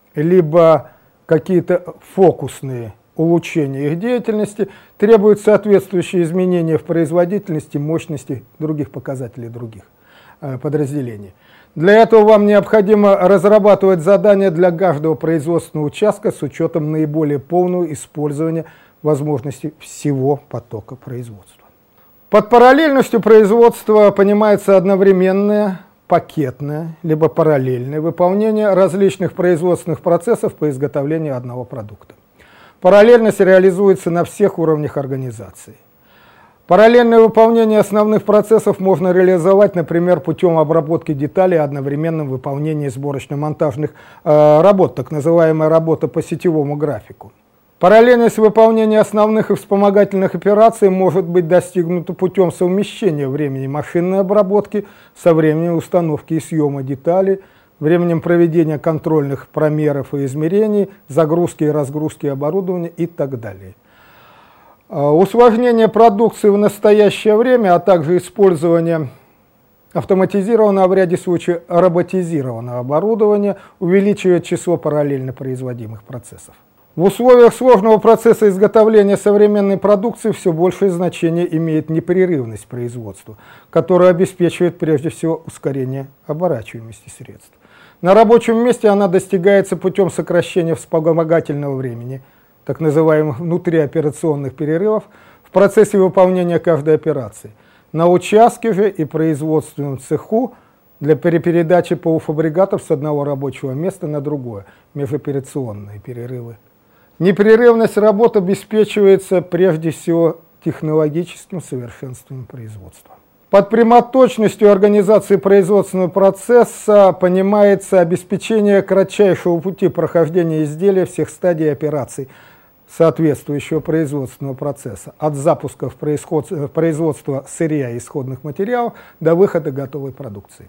либо какие-то фокусные улучшения их деятельности требуют соответствующие изменения в производительности, мощности других показателей других э, подразделений. Для этого вам необходимо разрабатывать задания для каждого производственного участка с учетом наиболее полного использования возможностей всего потока производства. Под параллельностью производства понимается одновременное, пакетное, либо параллельное выполнение различных производственных процессов по изготовлению одного продукта. Параллельность реализуется на всех уровнях организации. Параллельное выполнение основных процессов можно реализовать, например, путем обработки деталей и одновременном выполнении сборочно-монтажных э, работ, так называемая работа по сетевому графику. Параллельность выполнения основных и вспомогательных операций может быть достигнута путем совмещения времени машинной обработки со временем установки и съема деталей, временем проведения контрольных промеров и измерений, загрузки и разгрузки оборудования и так далее. Усложнение продукции в настоящее время, а также использование автоматизированного, в ряде случаев роботизированного оборудования увеличивает число параллельно производимых процессов. В условиях сложного процесса изготовления современной продукции все большее значение имеет непрерывность производства, которая обеспечивает прежде всего ускорение оборачиваемости средств. На рабочем месте она достигается путем сокращения вспомогательного времени, так называемых внутриоперационных перерывов, в процессе выполнения каждой операции. На участке же и производственном цеху для перепередачи полуфабрикатов с одного рабочего места на другое, межоперационные перерывы. Непрерывность работы обеспечивается прежде всего технологическим совершенствованием производства. Под прямоточностью организации производственного процесса понимается обеспечение кратчайшего пути прохождения изделия всех стадий операций соответствующего производственного процесса, от запуска в производство сырья и исходных материалов до выхода готовой продукции.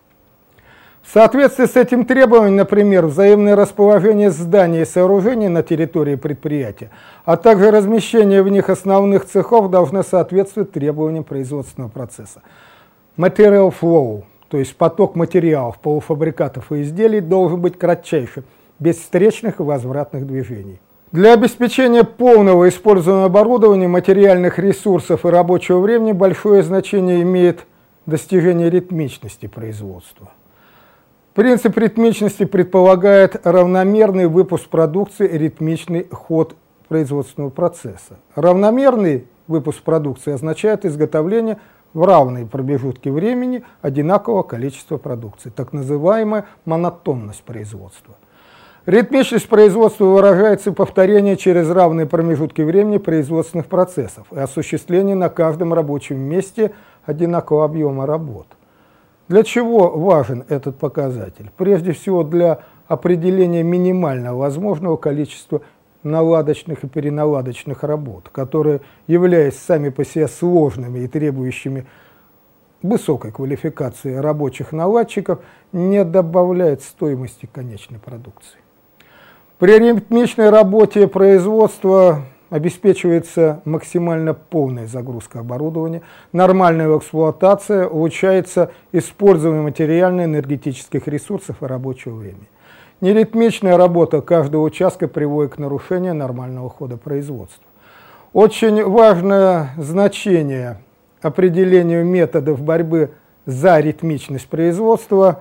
В соответствии с этим требованием, например, взаимное расположение зданий и сооружений на территории предприятия, а также размещение в них основных цехов должны соответствовать требованиям производственного процесса. Material flow, то есть поток материалов, полуфабрикатов и изделий, должен быть кратчайшим, без встречных и возвратных движений. Для обеспечения полного использования оборудования, материальных ресурсов и рабочего времени большое значение имеет достижение ритмичности производства. Принцип ритмичности предполагает равномерный выпуск продукции и ритмичный ход производственного процесса. Равномерный выпуск продукции означает изготовление в равные промежутки времени одинакового количества продукции, так называемая монотонность производства. Ритмичность производства выражается в повторении через равные промежутки времени производственных процессов и осуществлении на каждом рабочем месте одинакового объема работ. Для чего важен этот показатель? Прежде всего для определения минимального возможного количества наладочных и переналадочных работ, которые, являясь сами по себе сложными и требующими высокой квалификации рабочих наладчиков, не добавляют стоимости конечной продукции. При ритмичной работе производства обеспечивается максимально полная загрузка оборудования, нормальная эксплуатация, улучшается использование материально-энергетических ресурсов и рабочего времени. Неритмичная работа каждого участка приводит к нарушению нормального хода производства. Очень важное значение определению методов борьбы за ритмичность производства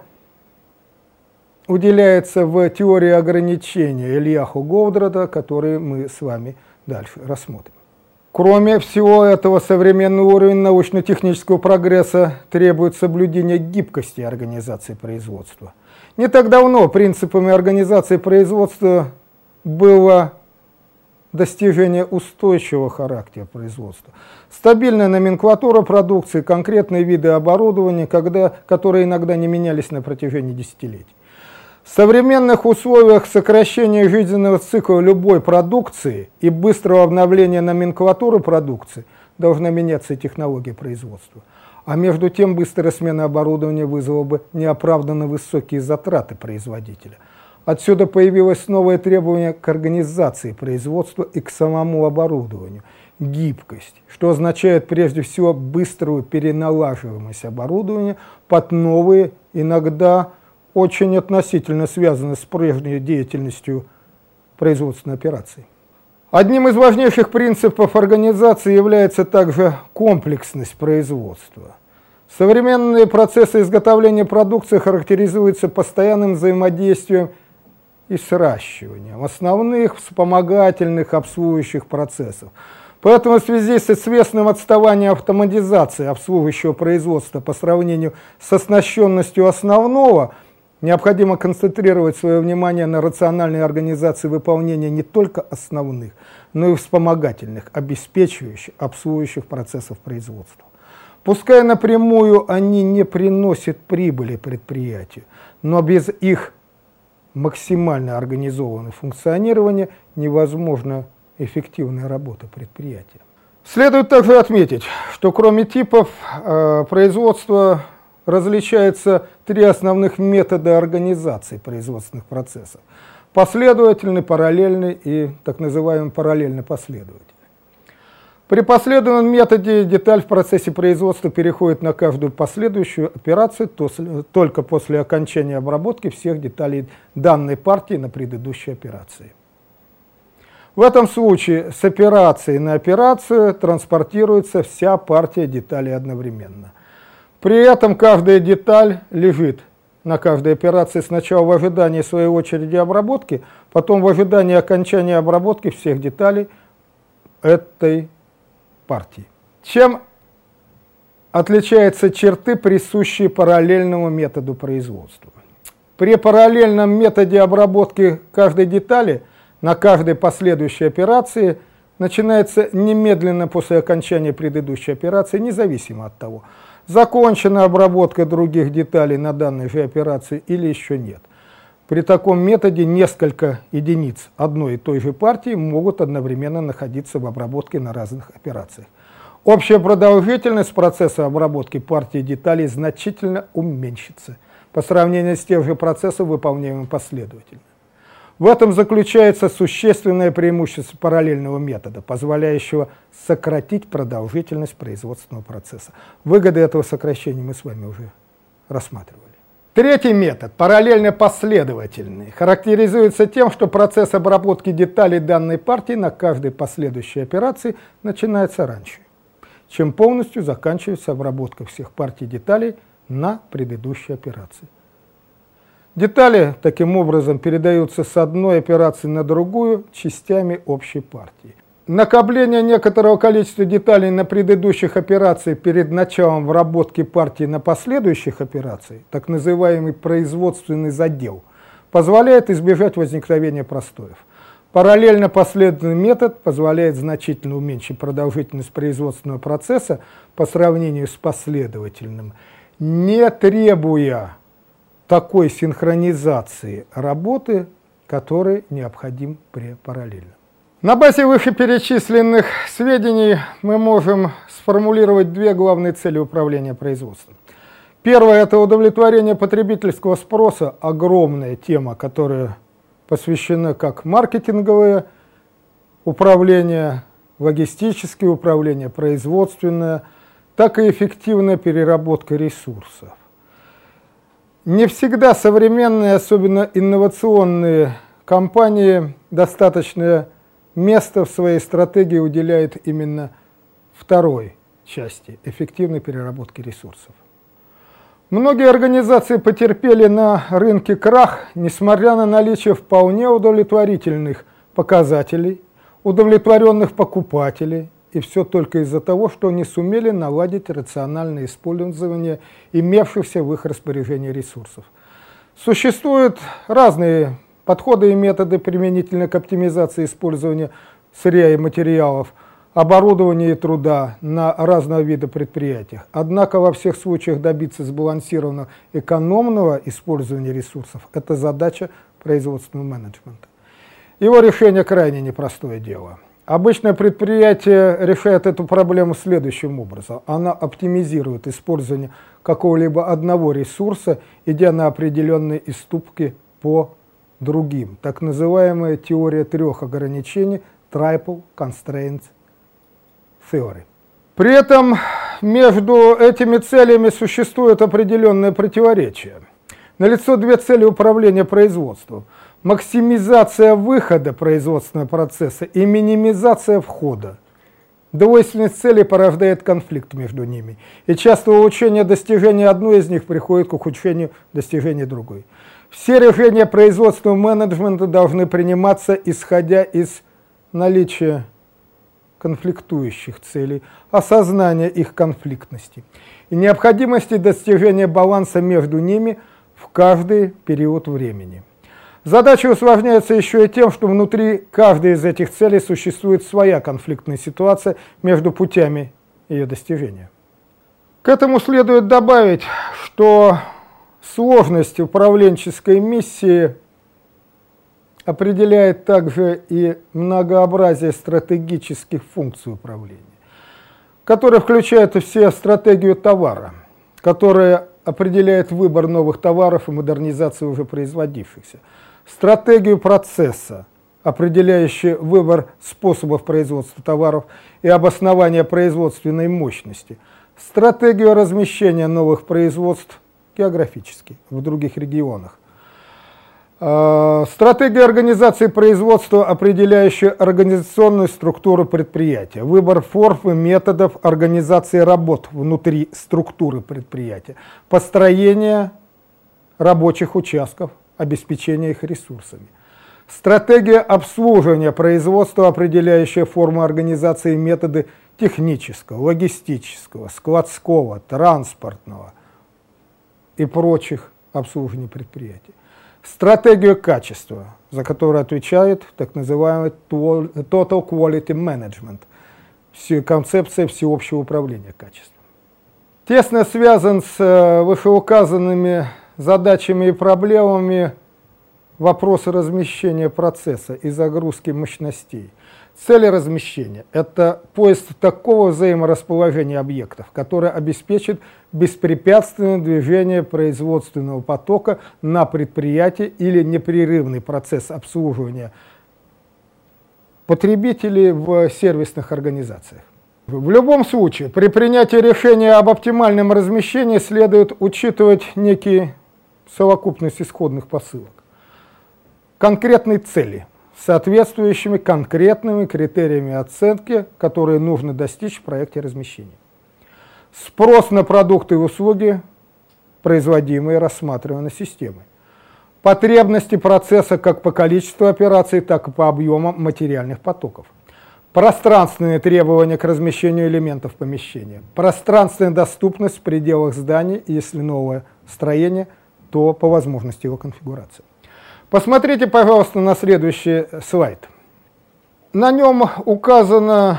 уделяется в теории ограничения Ильяху Голдрата, который мы с вами дальше рассмотрим. Кроме всего этого, современный уровень научно-технического прогресса требует соблюдения гибкости организации производства. Не так давно принципами организации производства было достижение устойчивого характера производства. Стабильная номенклатура продукции, конкретные виды оборудования, когда, которые иногда не менялись на протяжении десятилетий. В современных условиях сокращения жизненного цикла любой продукции и быстрого обновления номенклатуры продукции должна меняться и технология производства. А между тем быстрая смена оборудования вызвала бы неоправданно высокие затраты производителя. Отсюда появилось новое требование к организации производства и к самому оборудованию – гибкость, что означает прежде всего быструю переналаживаемость оборудования под новые, иногда очень относительно связаны с прежней деятельностью производственной операции. Одним из важнейших принципов организации является также комплексность производства. Современные процессы изготовления продукции характеризуются постоянным взаимодействием и сращиванием основных вспомогательных обслуживающих процессов. Поэтому в связи с известным отставанием автоматизации обслуживающего производства по сравнению с оснащенностью основного, Необходимо концентрировать свое внимание на рациональной организации выполнения не только основных, но и вспомогательных, обеспечивающих, обслуживающих процессов производства. Пускай напрямую они не приносят прибыли предприятию, но без их максимально организованного функционирования невозможна эффективная работа предприятия. Следует также отметить, что кроме типов э, производства различаются три основных метода организации производственных процессов: последовательный, параллельный и так называемый параллельно-последовательный. При последовательном методе деталь в процессе производства переходит на каждую последующую операцию только после окончания обработки всех деталей данной партии на предыдущей операции. В этом случае с операции на операцию транспортируется вся партия деталей одновременно. При этом каждая деталь лежит на каждой операции сначала в ожидании своей очереди обработки, потом в ожидании окончания обработки всех деталей этой партии. Чем отличаются черты, присущие параллельному методу производства? При параллельном методе обработки каждой детали на каждой последующей операции начинается немедленно после окончания предыдущей операции, независимо от того, закончена обработка других деталей на данной же операции или еще нет. При таком методе несколько единиц одной и той же партии могут одновременно находиться в обработке на разных операциях. Общая продолжительность процесса обработки партии деталей значительно уменьшится по сравнению с тем же процессом, выполняемым последовательно. В этом заключается существенное преимущество параллельного метода, позволяющего сократить продолжительность производственного процесса. Выгоды этого сокращения мы с вами уже рассматривали. Третий метод, параллельно-последовательный, характеризуется тем, что процесс обработки деталей данной партии на каждой последующей операции начинается раньше, чем полностью заканчивается обработка всех партий деталей на предыдущей операции. Детали таким образом передаются с одной операции на другую частями общей партии. Накопление некоторого количества деталей на предыдущих операциях перед началом обработки партии на последующих операциях, так называемый производственный задел, позволяет избежать возникновения простоев. Параллельно последовательный метод позволяет значительно уменьшить продолжительность производственного процесса по сравнению с последовательным, не требуя такой синхронизации работы, который необходим при параллельном. На базе вышеперечисленных сведений мы можем сформулировать две главные цели управления производством. Первое – это удовлетворение потребительского спроса, огромная тема, которая посвящена как маркетинговое управление, логистическое управление, производственное, так и эффективная переработка ресурсов. Не всегда современные, особенно инновационные компании достаточное место в своей стратегии уделяют именно второй части – эффективной переработки ресурсов. Многие организации потерпели на рынке крах, несмотря на наличие вполне удовлетворительных показателей, удовлетворенных покупателей, и все только из-за того, что не сумели наладить рациональное использование имевшихся в их распоряжении ресурсов. Существуют разные подходы и методы применительно к оптимизации использования сырья и материалов, оборудования и труда на разного вида предприятиях. Однако во всех случаях добиться сбалансированного экономного использования ресурсов – это задача производственного менеджмента. Его решение крайне непростое дело. Обычно предприятие решает эту проблему следующим образом. Оно оптимизирует использование какого-либо одного ресурса, идя на определенные уступки по другим. Так называемая теория трех ограничений Triple Constraints Theory. При этом между этими целями существует определенное противоречие. Налицо две цели управления производством. Максимизация выхода производственного процесса и минимизация входа. Двойственность целей порождает конфликт между ними, и часто улучшение достижения одной из них приходит к ухудшению достижения другой. Все решения производственного менеджмента должны приниматься, исходя из наличия конфликтующих целей, осознания их конфликтности и необходимости достижения баланса между ними в каждый период времени. Задача усложняется еще и тем, что внутри каждой из этих целей существует своя конфликтная ситуация между путями ее достижения. К этому следует добавить, что сложность управленческой миссии определяет также и многообразие стратегических функций управления, которые включают в себя стратегию товара, которая определяет выбор новых товаров и модернизацию уже производившихся, стратегию процесса, определяющую выбор способов производства товаров и обоснование производственной мощности, стратегию размещения новых производств географически в других регионах, стратегия организации производства, определяющая организационную структуру предприятия, выбор форм и методов организации работ внутри структуры предприятия, построение рабочих участков, обеспечение их ресурсами, стратегия обслуживания производства, определяющая форму организации и методы технического, логистического, складского, транспортного и прочих обслуживания предприятий. Стратегию качества, за которую отвечает так называемый Total Quality Management, концепция всеобщего управления качеством. Тесно связан с вышеуказанными задачами и проблемами вопрос размещения процесса и загрузки мощностей. Цели размещения – это поиск такого взаиморасположения объектов, которое обеспечит беспрепятственное движение производственного потока на предприятии или непрерывный процесс обслуживания потребителей в сервисных организациях. В любом случае, при принятии решения об оптимальном размещении следует учитывать некие совокупность исходных посылок, конкретные цели, соответствующими конкретными критериями оценки, которые нужно достичь в проекте размещения. Спрос на продукты и услуги, производимые и рассматриваемые системой. Потребности процесса как по количеству операций, так и по объемам материальных потоков. Пространственные требования к размещению элементов помещения. Пространственная доступность в пределах здания, если новое строение, то по возможности его конфигурации. Посмотрите, пожалуйста, на следующий слайд. На нем указаны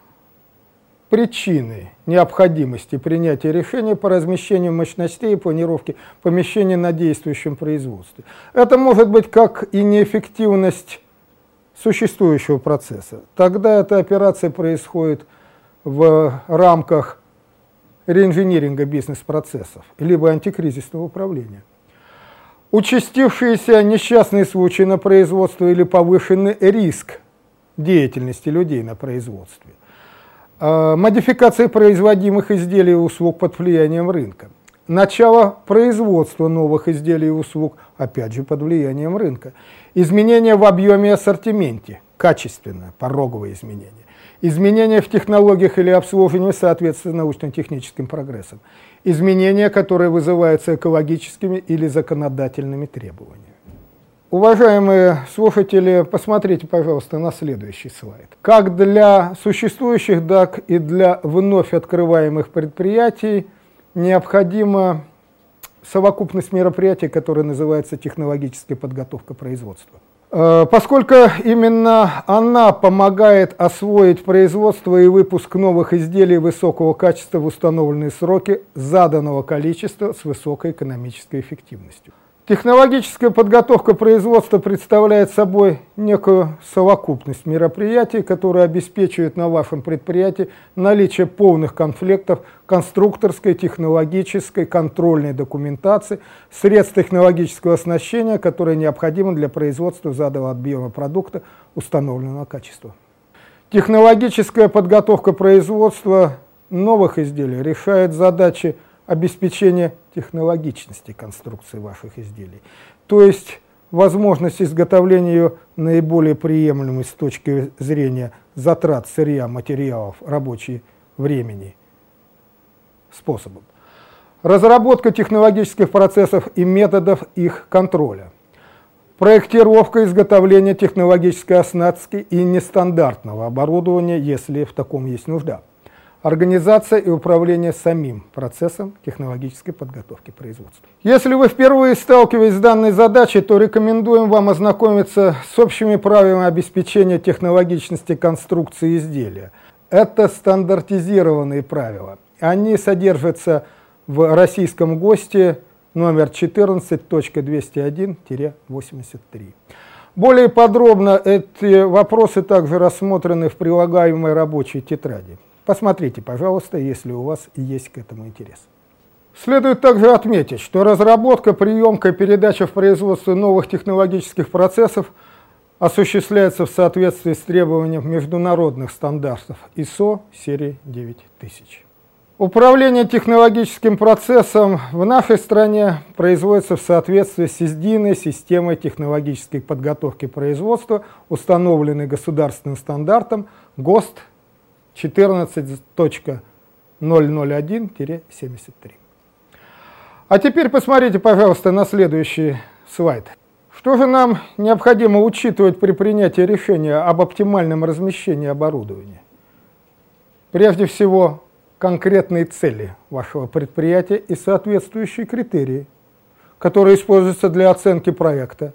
причины необходимости принятия решения по размещению мощностей и планировке помещений на действующем производстве. Это может быть как и неэффективность существующего процесса. Тогда эта операция происходит в рамках реинжиниринга бизнес-процессов, либо антикризисного управления. Участившиеся несчастные случаи на производстве или повышенный риск деятельности людей на производстве. Модификация производимых изделий и услуг под влиянием рынка. Начало производства новых изделий и услуг, опять же, под влиянием рынка. Изменения в объеме и ассортименте, качественное, пороговое изменение. Изменения в технологиях или обслуживании соответственно научно-техническим прогрессам. Изменения, которые вызываются экологическими или законодательными требованиями. Уважаемые слушатели, посмотрите, пожалуйста, на следующий слайд. Как для существующих, так и для вновь открываемых предприятий необходима совокупность мероприятий, которая называется технологическая подготовка производства. Поскольку именно она помогает освоить производство и выпуск новых изделий высокого качества в установленные сроки заданного количества с высокой экономической эффективностью. Технологическая подготовка производства представляет собой некую совокупность мероприятий, которые обеспечивают на вашем предприятии наличие полных комплектов конструкторской, технологической, контрольной документации, средств технологического оснащения, которые необходимы для производства заданного объема продукта установленного качества. Технологическая подготовка производства новых изделий решает задачи обеспечения технологичности конструкции ваших изделий, то есть возможность изготовления ее наиболее приемлемой с точки зрения затрат сырья, материалов, рабочего времени способом. Разработка технологических процессов и методов их контроля. Проектировка изготовления технологической оснастки и нестандартного оборудования, если в таком есть нужда. организация и управление самим процессом технологической подготовки производства. Если вы впервые сталкиваетесь с данной задачей, то рекомендуем вам ознакомиться с общими правилами обеспечения технологичности конструкции изделия. Это стандартизированные правила. Они содержатся в российском ГОСТе номер четырнадцать точка двести один — восемьдесят три. Более подробно эти вопросы также рассмотрены в прилагаемой рабочей тетради. Посмотрите, пожалуйста, если у вас есть к этому интерес. Следует также отметить, что разработка, приемка и передача в производство новых технологических процессов осуществляется в соответствии с требованиями международных стандартов ай эс о серии девять тысяч. Управление технологическим процессом в нашей стране производится в соответствии с единой системой технологической подготовки производства, установленной государственным стандартом ГОСТ четырнадцать точка ноль ноль один — семьдесят три. А теперь посмотрите, пожалуйста, на следующий слайд. Что же нам необходимо учитывать при принятии решения об оптимальном размещении оборудования? Прежде всего, конкретные цели вашего предприятия и соответствующие критерии, которые используются для оценки проекта.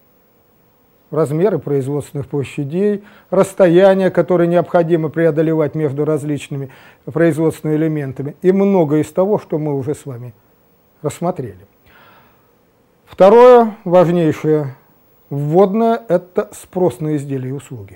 Размеры производственных площадей, расстояния, которые необходимо преодолевать между различными производственными элементами и многое из того, что мы уже с вами рассмотрели. Второе, важнейшее, вводное, это спрос на изделия и услуги.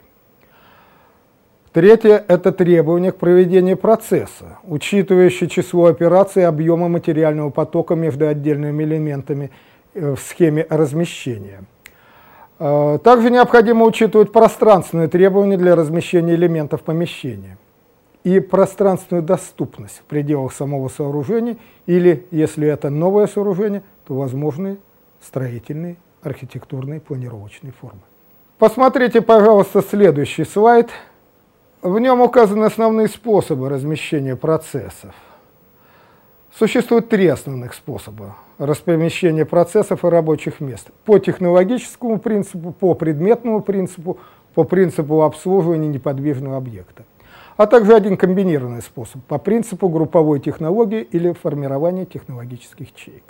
Третье – это требования к проведению процесса, учитывающие число операций и объема материального потока между отдельными элементами в схеме размещения. Также необходимо учитывать пространственные требования для размещения элементов помещения и пространственную доступность в пределах самого сооружения или, если это новое сооружение, то возможные строительные, архитектурные, планировочные формы. Посмотрите, пожалуйста, следующий слайд. В нем указаны основные способы размещения процессов. Существует три основных способа размещения процессов и рабочих мест. По технологическому принципу, по предметному принципу, по принципу обслуживания неподвижного объекта. А также один комбинированный способ по принципу групповой технологии или формирования технологических ячеек.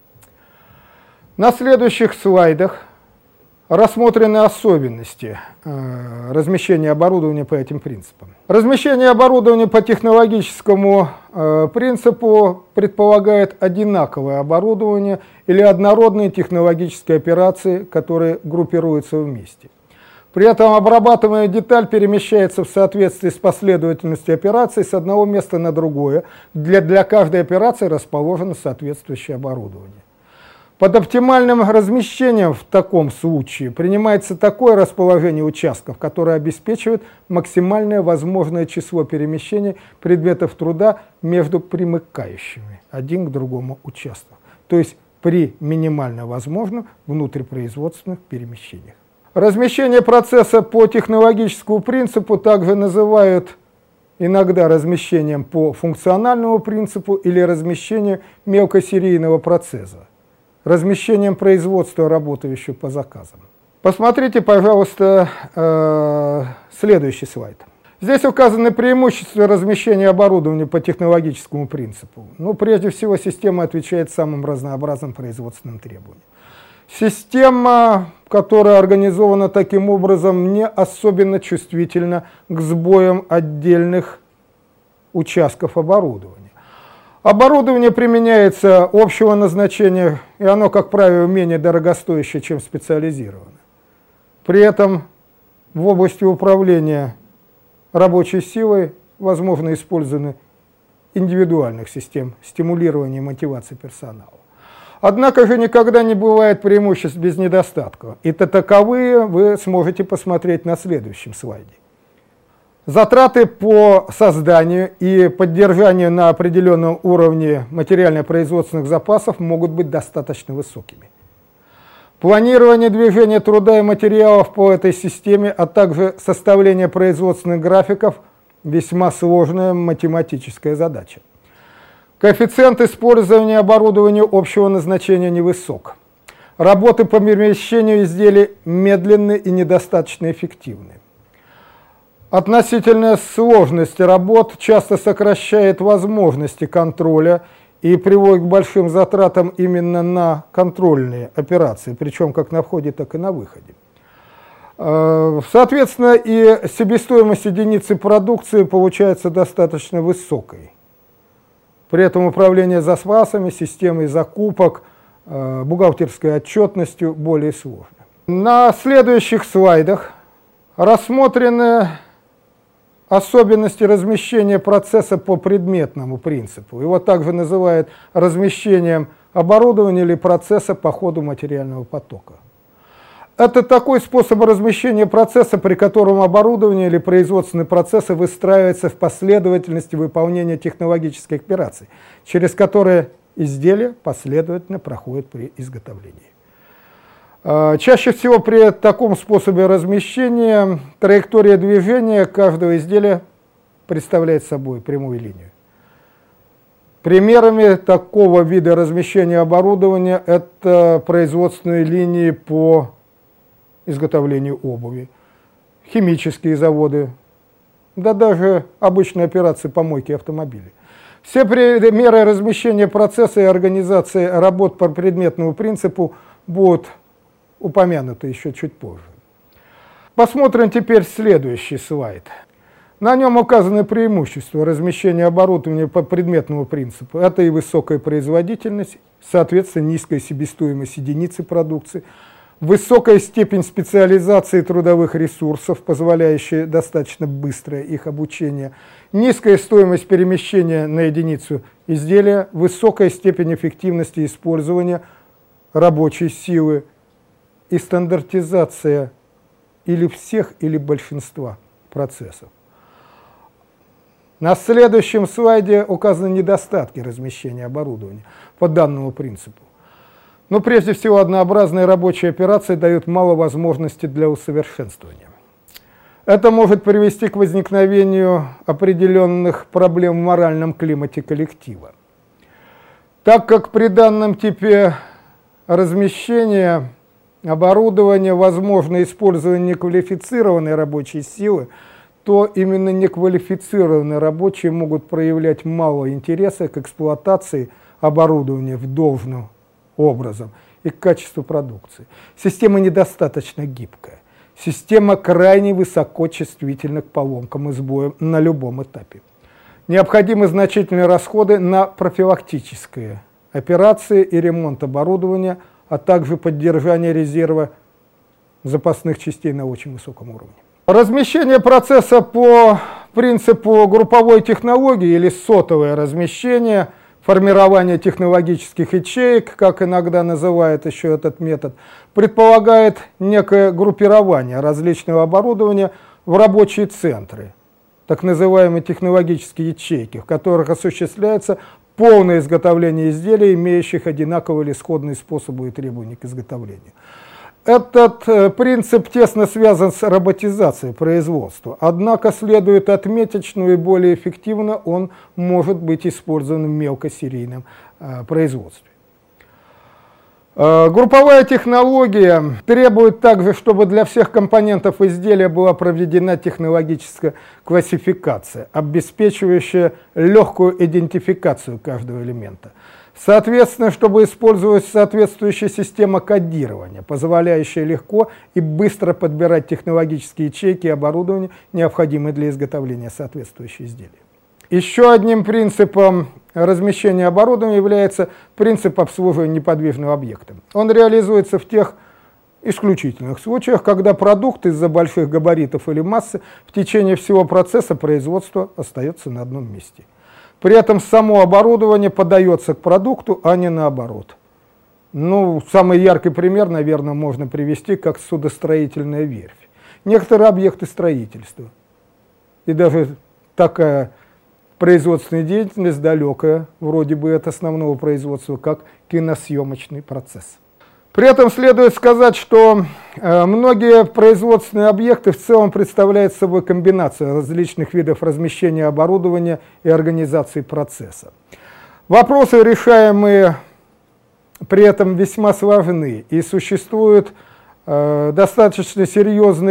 На следующих слайдах рассмотрены особенности э, размещения оборудования по этим принципам. Размещение оборудования по технологическому э, принципу предполагает одинаковое оборудование или однородные технологические операции, которые группируются вместе. При этом обрабатываемая деталь перемещается в соответствии с последовательностью операций с одного места на другое. Для, для каждой операции расположено соответствующее оборудование. Под оптимальным размещением в таком случае принимается такое расположение участков, которое обеспечивает максимальное возможное число перемещений предметов труда между примыкающими один к другому участкам, то есть при минимально возможном внутрипроизводственных перемещениях. Размещение процесса по технологическому принципу также называют иногда размещением по функциональному принципу или размещением мелкосерийного процесса, размещением производства, работающего по заказам. Посмотрите, пожалуйста, э, следующий слайд. Здесь указаны преимущества размещения оборудования по технологическому принципу. Ну, прежде всего, система отвечает самым разнообразным производственным требованиям. Система, которая организована таким образом, не особенно чувствительна к сбоям отдельных участков оборудования. Оборудование применяется общего назначения, и оно, как правило, менее дорогостоящее, чем специализированное. При этом в области управления рабочей силой возможно использование индивидуальных систем стимулирования и мотивации персонала. Однако же никогда не бывает преимуществ без недостатков, и таковые вы сможете посмотреть на следующем слайде. Затраты по созданию и поддержанию на определенном уровне материально-производственных запасов могут быть достаточно высокими. Планирование движения труда и материалов по этой системе, а также составление производственных графиков – весьма сложная математическая задача. Коэффициент использования оборудования общего назначения невысок. Работы по перемещению изделий медленны и недостаточно эффективны. Относительная сложность работ часто сокращает возможности контроля и приводит к большим затратам именно на контрольные операции, причем как на входе, так и на выходе. Соответственно, и себестоимость единицы продукции получается достаточно высокой. При этом управление запасами, системой закупок, бухгалтерской отчетностью более сложно. На следующих слайдах рассмотрены особенности размещения процесса по предметному принципу. Его также называют размещением оборудования или процесса по ходу материального потока. Это такой способ размещения процесса, при котором оборудование или производственные процессы выстраиваются в последовательности выполнения технологических операций, через которые изделия последовательно проходят при изготовлении. Чаще всего при таком способе размещения траектория движения каждого изделия представляет собой прямую линию. Примерами такого вида размещения оборудования это производственные линии по изготовлению обуви, химические заводы, да даже обычные операции по мойке автомобилей. Все примеры размещения процесса и организации работ по предметному принципу будут упомянуты еще чуть позже. Посмотрим теперь следующий слайд. На нем указаны преимущества размещения оборудования по предметному принципу. Это и высокая производительность, соответственно, низкая себестоимость единицы продукции, высокая степень специализации трудовых ресурсов, позволяющая достаточно быстрое их обучение, низкая стоимость перемещения на единицу изделия, высокая степень эффективности использования рабочей силы и стандартизация или всех, или большинства процессов. На следующем слайде указаны недостатки размещения оборудования по данному принципу. Но прежде всего однообразные рабочие операции дают мало возможностей для усовершенствования. Это может привести к возникновению определенных проблем в моральном климате коллектива. Так как при данном типе размещения оборудования возможно использование неквалифицированной рабочей силы, то именно неквалифицированные рабочие могут проявлять мало интереса к эксплуатации оборудования в должном образом и к качеству продукции. Система недостаточно гибкая. Система крайне высоко чувствительна к поломкам и сбоям на любом этапе. Необходимы значительные расходы на профилактические операции и ремонт оборудования, а также поддержание резерва запасных частей на очень высоком уровне. Размещение процесса по принципу групповой технологии или сотовое размещение, формирование технологических ячеек, как иногда называют еще этот метод, предполагает некое группирование различного оборудования в рабочие центры, так называемые технологические ячейки, в которых осуществляется полное изготовление изделий, имеющих одинаковые или сходные способы и требования к изготовлению. Этот э, принцип тесно связан с роботизацией производства, однако следует отметить, что наиболее эффективно он может быть использован в мелкосерийном э, производстве. Э, групповая технология требует также, чтобы для всех компонентов изделия была проведена технологическая классификация, обеспечивающая легкую идентификацию каждого элемента. Соответственно, чтобы использовать соответствующая система кодирования, позволяющая легко и быстро подбирать технологические ячейки и оборудование, необходимые для изготовления соответствующих изделий. Еще одним принципом размещения оборудования является принцип обслуживания неподвижного объекта. Он реализуется в тех исключительных случаях, когда продукт из-за больших габаритов или массы в течение всего процесса производства остается на одном месте. При этом само оборудование подается к продукту, а не наоборот. Ну, самый яркий пример, наверное, можно привести как судостроительная верфь. Некоторые объекты строительства и даже такая производственная деятельность далекая, вроде бы от основного производства, как киносъемочный процесс. При этом следует сказать, что э, многие производственные объекты в целом представляют собой комбинацию различных видов размещения оборудования и организации процесса. Вопросы, решаемые при этом, весьма сложны, и существует э, достаточно серьезный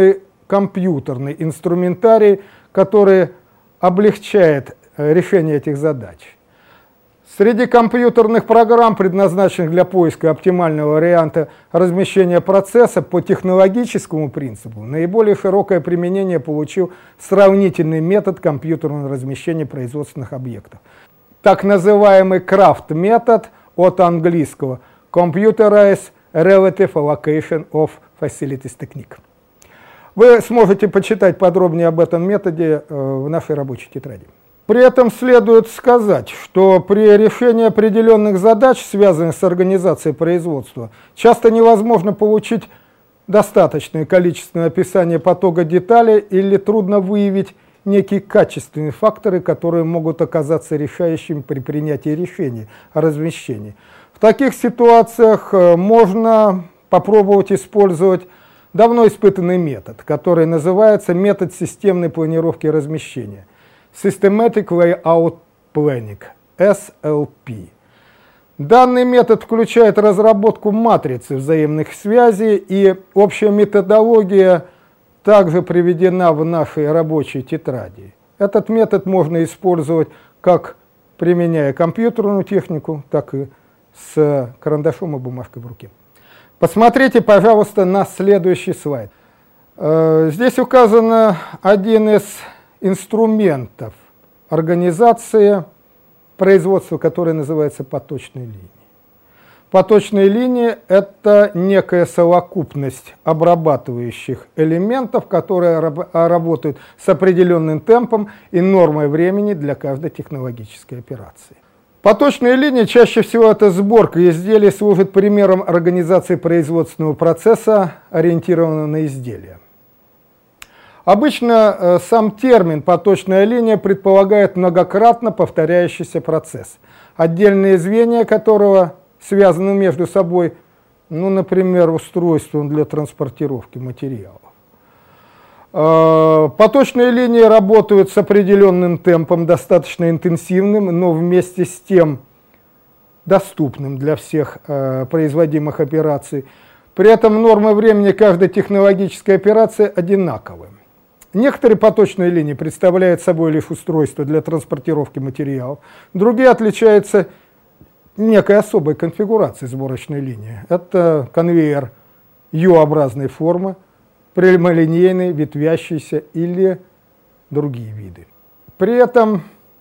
компьютерный инструментарий, который облегчает решение этих задач. Среди компьютерных программ, предназначенных для поиска оптимального варианта размещения процесса по технологическому принципу, наиболее широкое применение получил сравнительный метод компьютерного размещения производственных объектов. Так называемый крафт-метод от английского Computerized Relative Allocation of Facilities Technique. Вы сможете почитать подробнее об этом методе в нашей рабочей тетради. При этом следует сказать, что при решении определенных задач, связанных с организацией производства, часто невозможно получить достаточное количественное описание потока деталей или трудно выявить некие качественные факторы, которые могут оказаться решающими при принятии решений о размещении. В таких ситуациях можно попробовать использовать давно испытанный метод, который называется метод системной планировки размещения. Systematic Layout Planning, эс эл пи. Данный метод включает разработку матрицы взаимных связей, и общая методология также приведена в нашей рабочей тетради. Этот метод можно использовать как применяя компьютерную технику, так и с карандашом и бумажкой в руке. Посмотрите, пожалуйста, на следующий слайд. Здесь указан один из инструментов организации производства, который называется поточной линией. Поточные линии – это некая совокупность обрабатывающих элементов, которые работают с определенным темпом и нормой времени для каждой технологической операции. Поточные линии чаще всего это сборка изделий, служит примером организации производственного процесса, ориентированного на изделия. Обычно э, сам термин «поточная линия» предполагает многократно повторяющийся процесс, отдельные звенья которого связаны между собой, ну, например, устройством для транспортировки материалов. Э, поточные линии работают с определенным темпом, достаточно интенсивным, но вместе с тем доступным для всех э, производимых операций. При этом нормы времени каждой технологической операции одинаковы. Некоторые поточные линии представляют собой лишь устройство для транспортировки материалов, другие отличаются некой особой конфигурацией сборочной линии. Это конвейер ю-образной формы, прямолинейный, ветвящийся или другие виды. При этом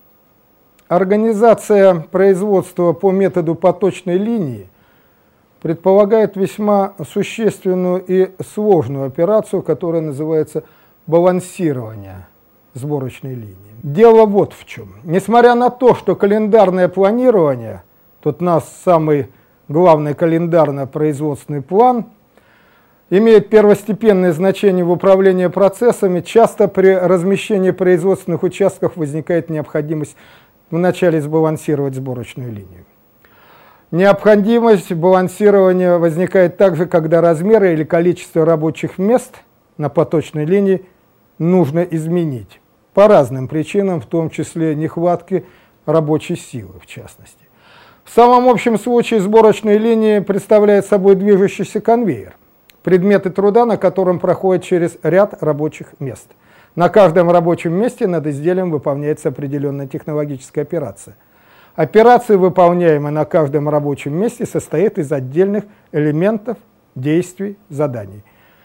организация производства по методу поточной линии предполагает весьма существенную и сложную операцию, которая называется балансирование сборочной линии. Дело вот в чем. Несмотря на то, что календарное планирование, тут у нас самый главный календарно-производственный план, имеет первостепенное значение в управлении процессами, часто при размещении производственных участков возникает необходимость вначале сбалансировать сборочную линию. Необходимость балансирования возникает также, когда размеры или количество рабочих мест на поточной линии нужно изменить по разным причинам, в том числе нехватки рабочей силы, в частности. В самом общем случае сборочная линия представляет собой движущийся конвейер, предметы труда, на котором проходят через ряд рабочих мест. На каждом рабочем месте над изделием выполняется определенная технологическая операция. Операция, выполняемая на каждом рабочем месте, состоит из отдельных элементов, действий, заданий.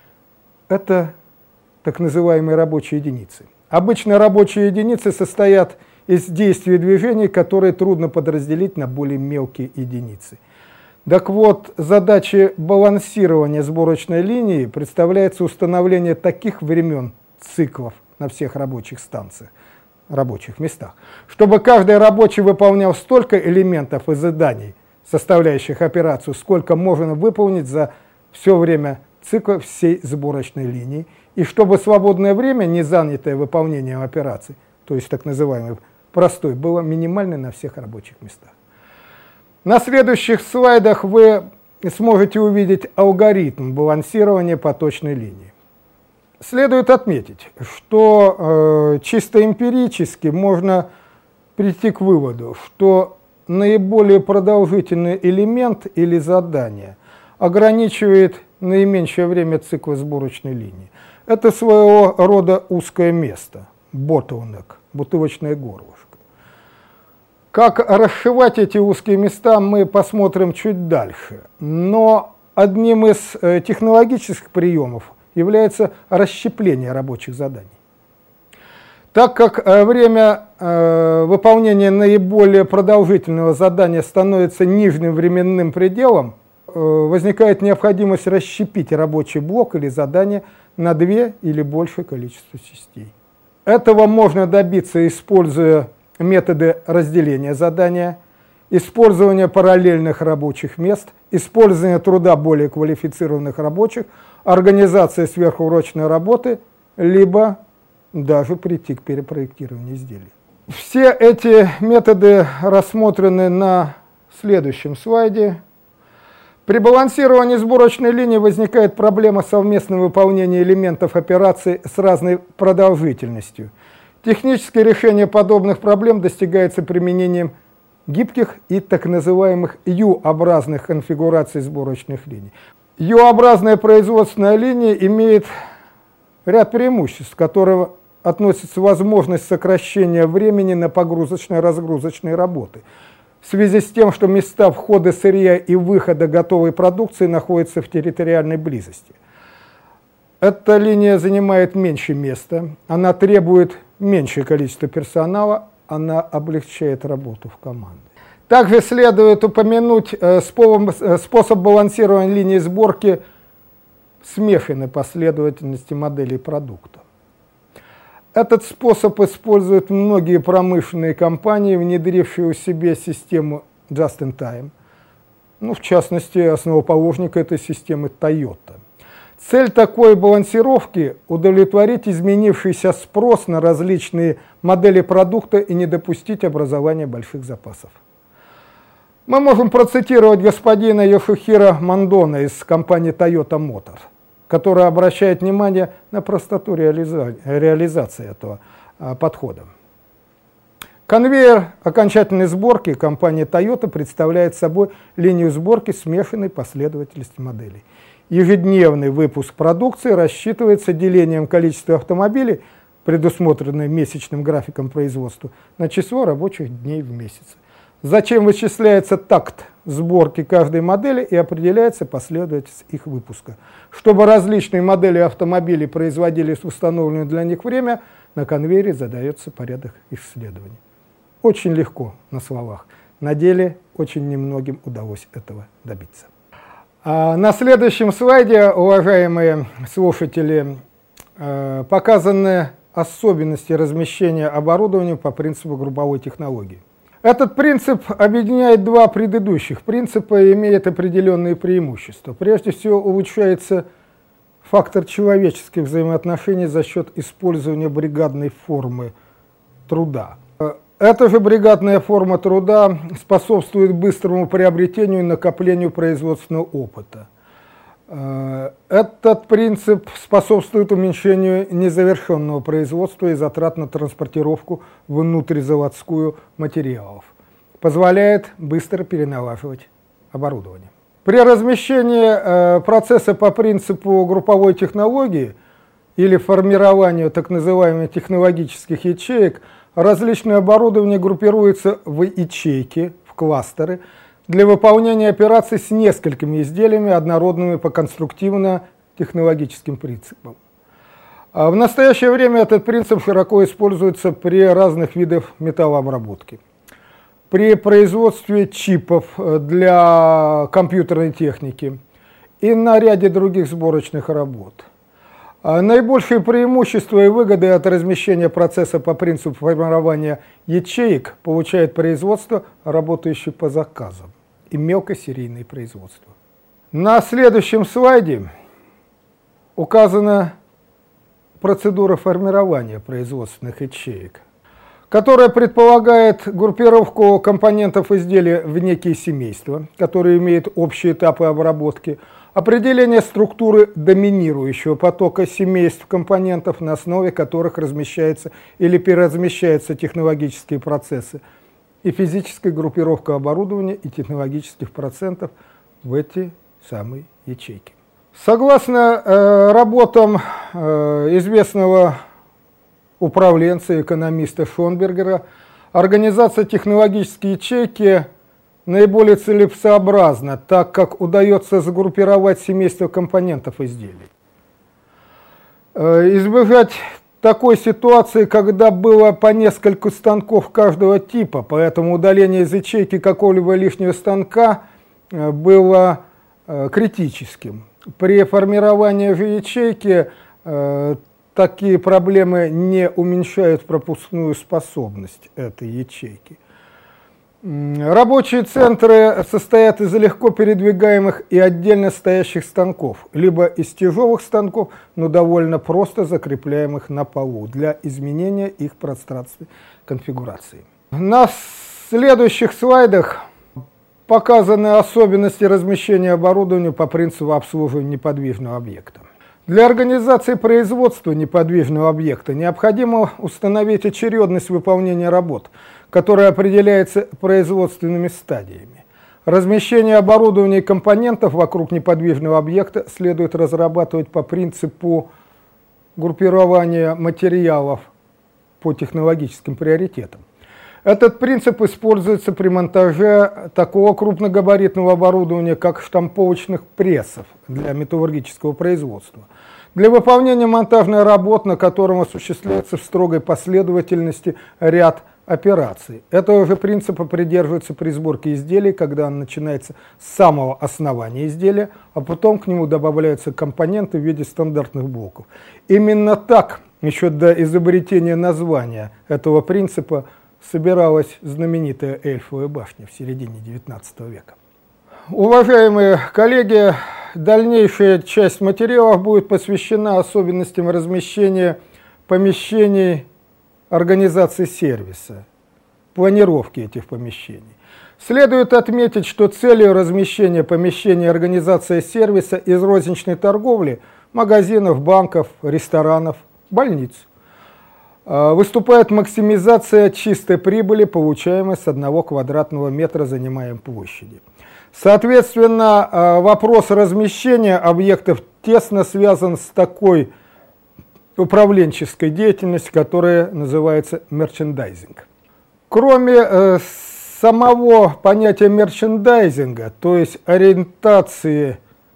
Это так называемые рабочие единицы. Обычно рабочие единицы состоят из действий и движений, которые трудно подразделить на более мелкие единицы. Так вот, задачей балансирования сборочной линии представляется установление таких времен циклов на всех рабочих станциях, рабочих местах, чтобы каждый рабочий выполнял столько элементов и заданий, составляющих операцию, сколько можно выполнить за все время цикла всей сборочной линии, и чтобы свободное время, не занятое выполнением операций, то есть так называемый простой, было минимально на всех рабочих местах. На следующих слайдах вы сможете увидеть алгоритм балансирования поточной линии. Следует отметить, что э, чисто эмпирически можно прийти к выводу, что наиболее продолжительный элемент или задание ограничивает наименьшее время цикла сборочной линии. Это своего рода узкое место, bottleneck, бутылочное горлышко. Как расшивать эти узкие места, мы посмотрим чуть дальше. Но одним из технологических приемов является расщепление рабочих заданий. Так как время выполнения наиболее продолжительного задания становится нижним временным пределом, возникает необходимость расщепить рабочий блок или задание на две или большее количество частей. Этого можно добиться, используя методы разделения задания, использования параллельных рабочих мест, использования труда более квалифицированных рабочих, организация сверхурочной работы, либо даже прийти к перепроектированию изделий. Все эти методы рассмотрены на следующем слайде. При балансировании сборочной линии возникает проблема совместного выполнения элементов операций с разной продолжительностью. Техническое решение подобных проблем достигается применением гибких и так называемых ю-образных конфигураций сборочных линий. Ю-образная производственная линия имеет ряд преимуществ, которые относятся возможность сокращения времени на погрузочно-разгрузочные работы, в связи с тем, что места входа сырья и выхода готовой продукции находятся в территориальной близости. Эта линия занимает меньше места, она требует меньшее количество персонала, она облегчает работу в команде. Также следует упомянуть э, способ балансирования линии сборки смешанной последовательности моделей продукта. Этот способ используют многие промышленные компании, внедрившие у себя систему just-in-time. Ну, в частности, основоположник этой системы Toyota. Цель такой балансировки – удовлетворить изменившийся спрос на различные модели продукта и не допустить образования больших запасов. Мы можем процитировать господина Йосухиро Мандона из компании Toyota Motors, который обращает внимание на простоту реализа реализации этого а, подхода. Конвейер окончательной сборки компании Toyota представляет собой линию сборки смешанной последовательности моделей. Ежедневный выпуск продукции рассчитывается делением количества автомобилей, предусмотренным месячным графиком производства, на число рабочих дней в месяц. Затем вычисляется такт сборки каждой модели и определяется последовательность их выпуска. Чтобы различные модели автомобилей производились в установленное для них время, на конвейере задается порядок их следования. Очень легко на словах. На деле очень немногим удалось этого добиться. А на следующем слайде, уважаемые слушатели, показаны особенности размещения оборудования по принципу групповой технологии. Этот принцип объединяет два предыдущих принципа и имеет определенные преимущества. Прежде всего, улучшается фактор человеческих взаимоотношений за счет использования бригадной формы труда. Эта же бригадная форма труда способствует быстрому приобретению и накоплению производственного опыта. Этот принцип способствует уменьшению незавершенного производства и затрат на транспортировку внутризаводскую материалов, позволяет быстро переналаживать оборудование. При размещении процесса по принципу групповой технологии или формированию так называемых технологических ячеек различное оборудование группируется в ячейки, в кластеры, для выполнения операций с несколькими изделиями, однородными по конструктивно-технологическим принципам. В настоящее время этот принцип широко используется при разных видах металлообработки. При производстве чипов для компьютерной техники и на ряде других сборочных работ. Наибольшие преимущества и выгоды от размещения процесса по принципу формирования ячеек получает производство, работающее по заказам, и мелкосерийное производство. На следующем слайде указана процедура формирования производственных ячеек, которая предполагает группировку компонентов изделия в некие семейства, которые имеют общие этапы обработки, определение структуры доминирующего потока семейств компонентов, на основе которых размещаются или переразмещаются технологические процессы, и физическая группировка оборудования и технологических процентов в эти самые ячейки. Согласно э, работам э, известного управленца, экономиста Шонбергера, организация технологической ячейки наиболее целесообразна, так как удается загруппировать семейство компонентов изделий. Э, избежать такой ситуации, когда было по несколько станков каждого типа, поэтому удаление из ячейки какого-либо лишнего станка э, было э, критическим. При формировании же ячейки э, такие проблемы не уменьшают пропускную способность этой ячейки. Рабочие центры состоят из легко передвигаемых и отдельно стоящих станков, либо из тяжелых станков, но довольно просто закрепляемых на полу для изменения их пространственной конфигурации. На следующих слайдах показаны особенности размещения оборудования по принципу обслуживания неподвижного объекта. Для организации производства неподвижного объекта необходимо установить очередность выполнения работ, которая определяется производственными стадиями. Размещение оборудования и компонентов вокруг неподвижного объекта следует разрабатывать по принципу группирования материалов по технологическим приоритетам. Этот принцип используется при монтаже такого крупногабаритного оборудования, как штамповочных прессов для металлургического производства. Для выполнения монтажных работ, на котором осуществляется в строгой последовательности ряд операций. Этого же принципа придерживаются при сборке изделий, когда он начинается с самого основания изделия, а потом к нему добавляются компоненты в виде стандартных блоков. Именно так, еще до изобретения названия этого принципа, собиралась знаменитая Эльфовая башня в середине девятнадцатого века. Уважаемые коллеги, дальнейшая часть материалов будет посвящена особенностям размещения помещений организации сервиса, планировки этих помещений. Следует отметить, что целью размещения помещений организации сервиса из розничной торговли, магазинов, банков, ресторанов, больниц выступает максимизация чистой прибыли, получаемой с одного квадратного метра занимаемой площади. Соответственно, вопрос размещения объектов тесно связан с такой управленческой деятельностью, которая называется мерчендайзинг. Кроме самого понятия мерчендайзинга, то есть ориентации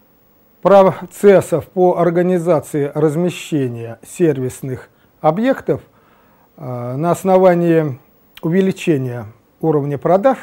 процессов по организации размещения сервисных объектов, на основании увеличения уровня продаж,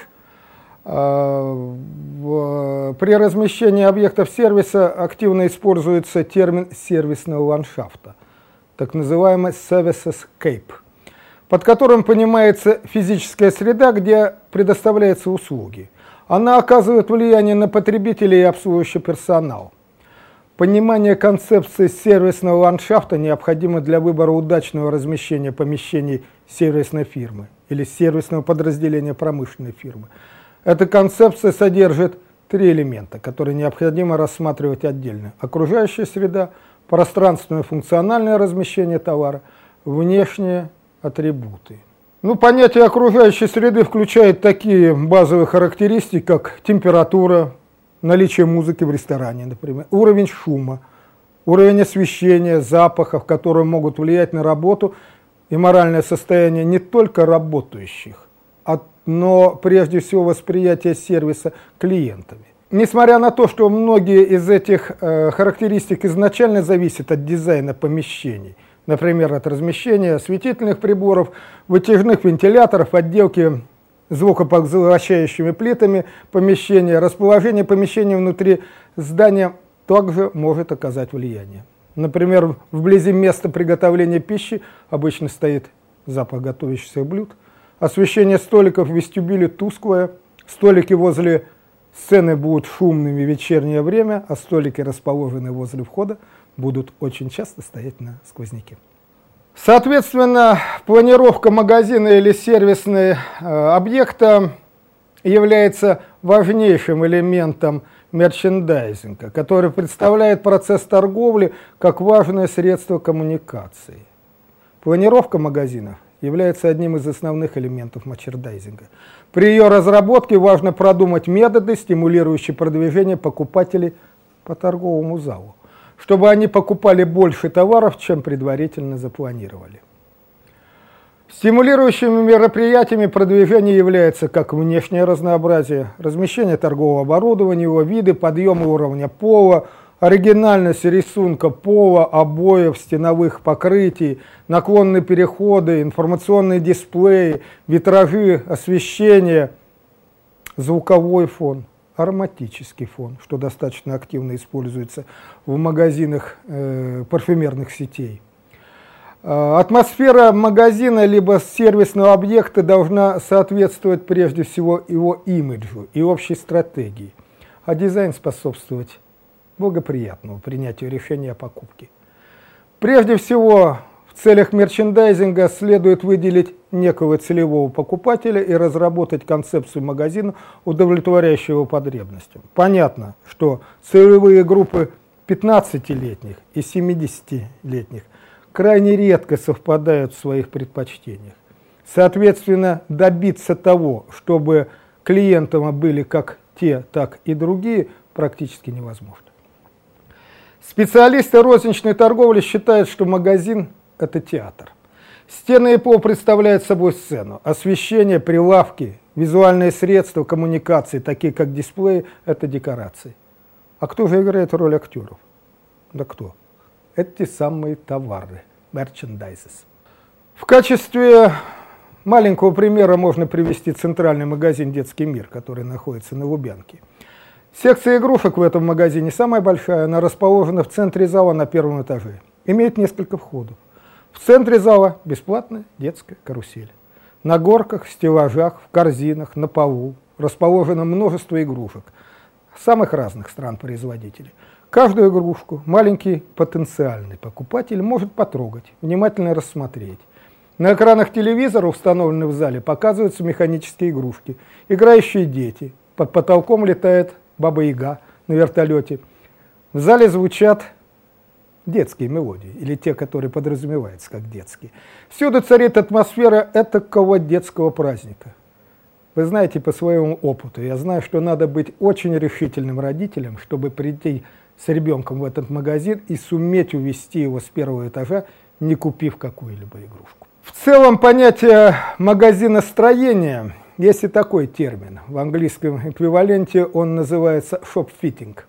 при размещении объектов сервиса активно используется термин сервисного ландшафта, так называемый servicescape, под которым понимается физическая среда, где предоставляются услуги. Она оказывает влияние на потребителей и обслуживающий персонал. Понимание концепции сервисного ландшафта необходимо для выбора удачного размещения помещений сервисной фирмы или сервисного подразделения промышленной фирмы. Эта концепция содержит три элемента, которые необходимо рассматривать отдельно: окружающая среда, пространственное функциональное размещение товара, внешние атрибуты. Ну, понятие окружающей среды включает такие базовые характеристики, как температура, наличие музыки в ресторане, например, уровень шума, уровень освещения, запахов, которые могут влиять на работу и моральное состояние не только работающих, но прежде всего восприятие сервиса клиентами. Несмотря на то, что многие из этих э, характеристик изначально зависят от дизайна помещений, например, от размещения осветительных приборов, вытяжных вентиляторов, отделки звукопоглощающими плитами помещения, расположение помещения внутри здания также может оказать влияние. Например, вблизи места приготовления пищи обычно стоит запах готовящихся блюд, освещение столиков в вестибюле тусклое, столики возле сцены будут шумными в вечернее время, а столики, расположенные возле входа, будут очень часто стоять на сквозняке. Соответственно, планировка магазина или сервисного э, объекта является важнейшим элементом мерчендайзинга, который представляет процесс торговли как важное средство коммуникации. Планировка магазинов является одним из основных элементов мерчендайзинга. При ее разработке важно продумать методы, стимулирующие продвижение покупателей по торговому залу. чтобы они покупали больше товаров, чем предварительно запланировали. Стимулирующими мероприятиями продвижения являются как внешнее разнообразие, размещение торгового оборудования, его виды, подъем уровня пола, оригинальность рисунка пола, обоев, стеновых покрытий, наклонные переходы, информационные дисплеи, витражи, освещение, звуковой фон, ароматический фон, что достаточно активно используется в магазинах э, парфюмерных сетей. Атмосфера магазина либо сервисного объекта должна соответствовать прежде всего его имиджу и общей стратегии, а дизайн способствовать благоприятному принятию решения о покупке. Прежде всего, в целях мерчендайзинга следует выделить некого целевого покупателя и разработать концепцию магазина, удовлетворяющую его потребностям. Понятно, что целевые группы пятнадцатилетних и семидесятилетних крайне редко совпадают в своих предпочтениях. Соответственно, добиться того, чтобы клиентами были как те, так и другие, практически невозможно. Специалисты розничной торговли считают, что магазин – это театр. Стены и пол представляют собой сцену. Освещение, прилавки, визуальные средства коммуникации, такие как дисплеи – это декорации. А кто же играет роль актеров? Да кто? Это те самые товары, merchandises. В качестве маленького примера можно привести центральный магазин «Детский мир», который находится на Лубянке. Секция игрушек в этом магазине самая большая, она расположена в центре зала на первом этаже. Имеет несколько входов. В центре зала бесплатная детская карусель. На горках, стеллажах, в корзинах, на полу расположено множество игрушек самых разных стран-производителей. Каждую игрушку маленький потенциальный покупатель может потрогать, внимательно рассмотреть. На экранах телевизора, установленных в зале, показываются механические игрушки, играющие дети. Под потолком летает Баба-Яга на вертолете. В зале звучат детские мелодии, или те, которые подразумеваются как детские. Всюду царит атмосфера этакого детского праздника. Вы знаете по своему опыту, я знаю, что надо быть очень решительным родителем, чтобы прийти с ребенком в этот магазин и суметь увести его с первого этажа, не купив какую-либо игрушку. В целом понятие магазиностроения, есть и такой термин. В английском эквиваленте он называется shop-fitting.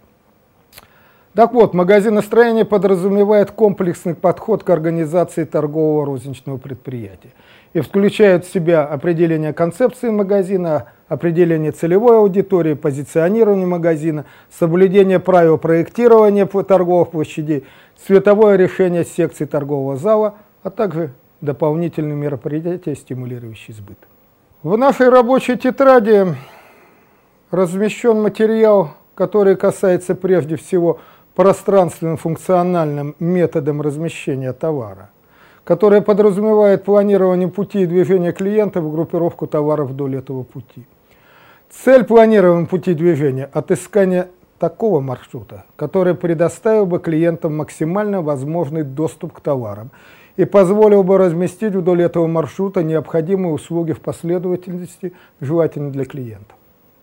Так вот, магазиностроение подразумевает комплексный подход к организации торгового розничного предприятия и включает в себя определение концепции магазина, определение целевой аудитории, позиционирование магазина, соблюдение правил проектирования торговых площадей, цветовое решение секций торгового зала, а также дополнительные мероприятия, стимулирующие сбыт. В нашей рабочей тетради размещен материал, который касается прежде всего пространственным функциональным методом размещения товара, которое подразумевает планирование пути и движения клиента в группировку товаров вдоль этого пути. Цель планирования пути движения – отыскание такого маршрута, который предоставил бы клиентам максимально возможный доступ к товарам и позволил бы разместить вдоль этого маршрута необходимые услуги в последовательности, желательно для клиентов.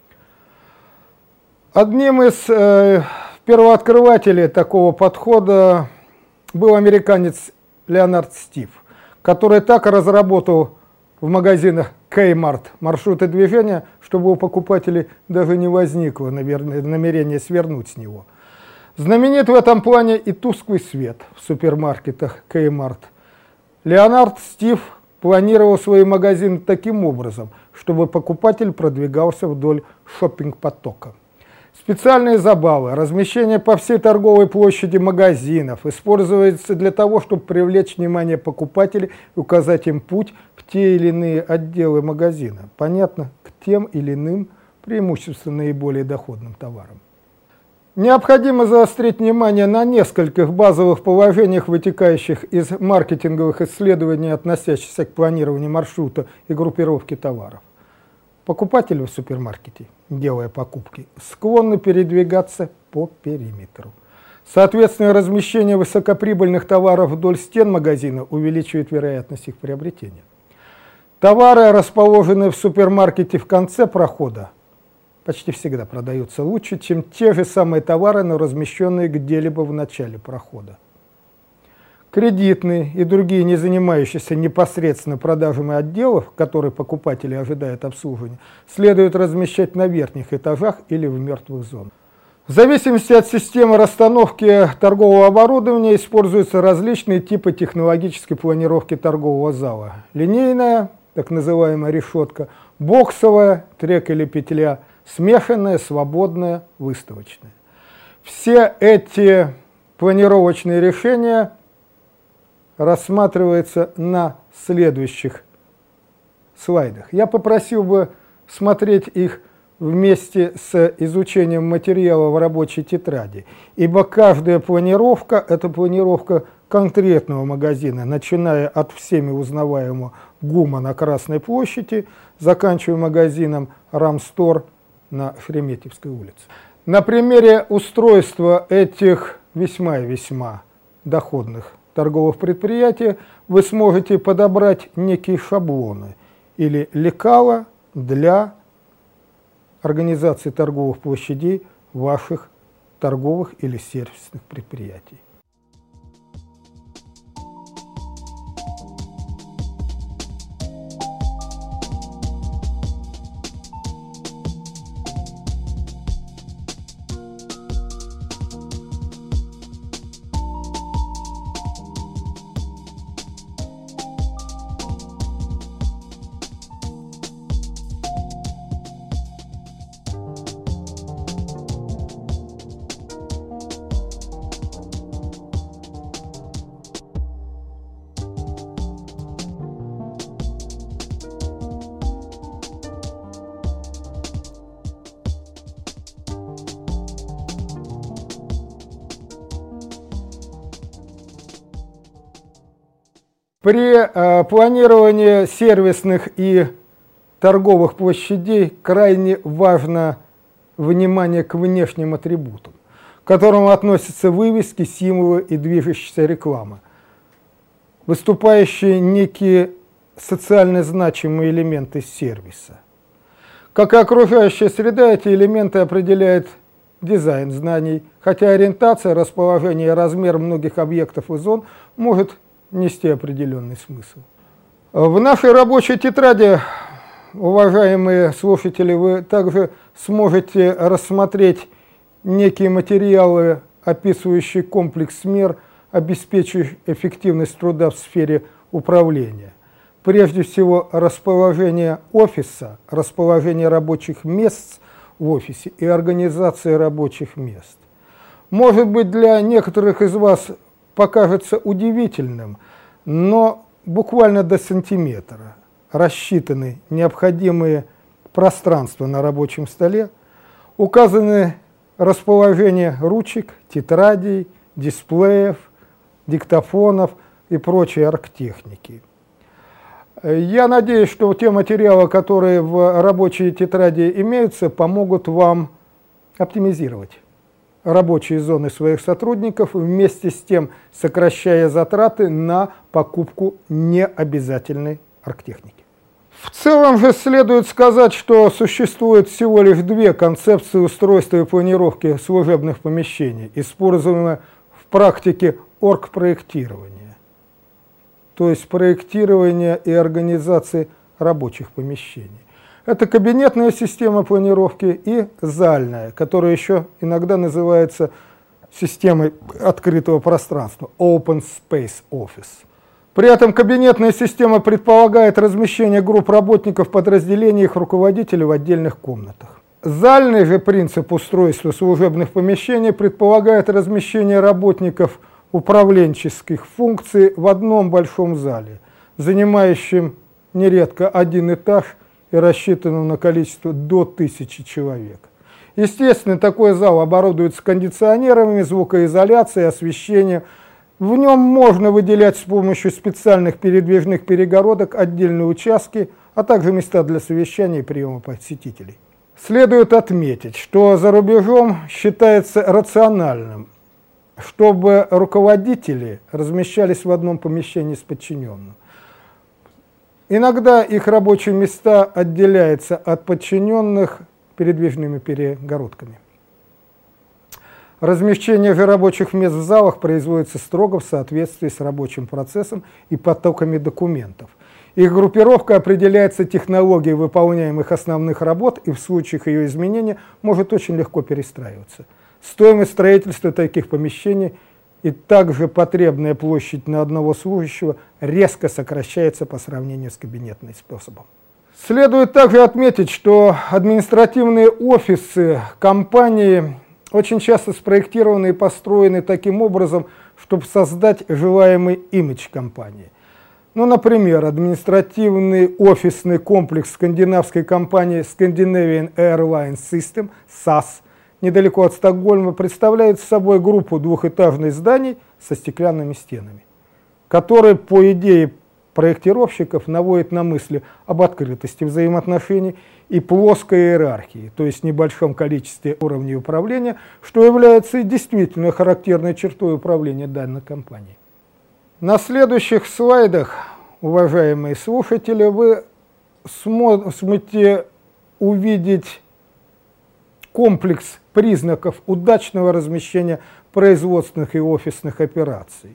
Одним из э, первооткрывателей такого подхода был американец Леонард Стив, который так разработал в магазинах Kmart маршруты движения, чтобы у покупателей даже не возникло намерения свернуть с него. Знаменит в этом плане и тусклый свет в супермаркетах Kmart. Леонард Стив планировал свои магазины таким образом, чтобы покупатель продвигался вдоль шоппинг-потока. Специальные забавы, размещение по всей торговой площади магазинов используются для того, чтобы привлечь внимание покупателей и указать им путь в те или иные отделы магазина. Понятно, к тем или иным преимущественно наиболее доходным товарам. Необходимо заострить внимание на нескольких базовых положениях, вытекающих из маркетинговых исследований, относящихся к планированию маршрута и группировке товаров. Покупатели в супермаркете, делая покупки, склонны передвигаться по периметру. Соответственно, размещение высокоприбыльных товаров вдоль стен магазина увеличивает вероятность их приобретения. Товары, расположенные в супермаркете в конце прохода, почти всегда продаются лучше, чем те же самые товары, но размещенные где-либо в начале прохода. Кредитные и другие, не занимающиеся непосредственно продажами отделов, которые покупатели ожидают обслуживания, следует размещать на верхних этажах или в мертвых зонах. В зависимости от системы расстановки торгового оборудования используются различные типы технологической планировки торгового зала. Линейная, так называемая решетка, боксовая, трек или петля, смешанная, свободная, выставочная. Все эти планировочные решения рассматриваются на следующих слайдах. Я попросил бы смотреть их вместе с изучением материала в рабочей тетради, ибо каждая планировка – это планировка конкретного магазина, начиная от всеми узнаваемого ГУМа на Красной площади, заканчивая магазином Рамстор на Шереметьевской улице. На примере устройства этих весьма и весьма доходных торговых предприятий вы сможете подобрать некие шаблоны или лекала для организации торговых площадей ваших торговых или сервисных предприятий. При э, планировании сервисных и торговых площадей крайне важно внимание к внешним атрибутам, к которым относятся вывески, символы и движущаяся реклама, выступающие некие социально значимые элементы сервиса. Как и окружающая среда, эти элементы определяет дизайн зданий, хотя ориентация, расположение и размер многих объектов и зон может нести определенный смысл. В нашей рабочей тетради, уважаемые слушатели, вы также сможете рассмотреть некие материалы, описывающие комплекс мер, обеспечивающих эффективность труда в сфере управления. Прежде всего, расположение офиса, расположение рабочих мест в офисе и организация рабочих мест. Может быть, для некоторых из вас покажется удивительным, но буквально до сантиметра рассчитаны необходимые пространства на рабочем столе, указаны расположение ручек, тетрадей, дисплеев, диктофонов и прочей оргтехники. Я надеюсь, что те материалы, которые в рабочей тетради имеются, помогут вам оптимизировать рабочие зоны своих сотрудников, вместе с тем сокращая затраты на покупку необязательной оргтехники. В целом же следует сказать, что существует всего лишь две концепции устройства и планировки служебных помещений, используемые в практике оргпроектирования, то есть проектирования и организации рабочих помещений. Это кабинетная система планировки и зальная, которая еще иногда называется системой открытого пространства, Open Space Office. При этом кабинетная система предполагает размещение групп работников подразделений и их руководителей в отдельных комнатах. Зальный же принцип устройства служебных помещений предполагает размещение работников управленческих функций в одном большом зале, занимающем нередко один этаж и рассчитанном на количество до тысячи человек. Естественно, такой зал оборудуется кондиционерами, звукоизоляцией, освещением. В нем можно выделять с помощью специальных передвижных перегородок отдельные участки, а также места для совещаний и приема посетителей. Следует отметить, что за рубежом считается рациональным, чтобы руководители размещались в одном помещении с подчиненным. Иногда их рабочие места отделяются от подчиненных передвижными перегородками. Размещение же рабочих мест в залах производится строго в соответствии с рабочим процессом и потоками документов. Их группировка определяется технологией выполняемых основных работ и в случаях ее изменения может очень легко перестраиваться. Стоимость строительства таких помещений и также потребная площадь на одного служащего резко сокращается по сравнению с кабинетным способом. Следует также отметить, что административные офисы компании очень часто спроектированы и построены таким образом, чтобы создать желаемый имидж компании. Ну, например, административный офисный комплекс скандинавской компании Scandinavian Airlines System, САС, недалеко от Стокгольма, представляет собой группу двухэтажных зданий со стеклянными стенами, которые, по идее проектировщиков, наводят на мысли об открытости взаимоотношений и плоской иерархии, то есть небольшом количестве уровней управления, что является и действительно характерной чертой управления данной компанией. На следующих слайдах, уважаемые слушатели, вы сможете увидеть комплекс признаков удачного размещения производственных и офисных операций.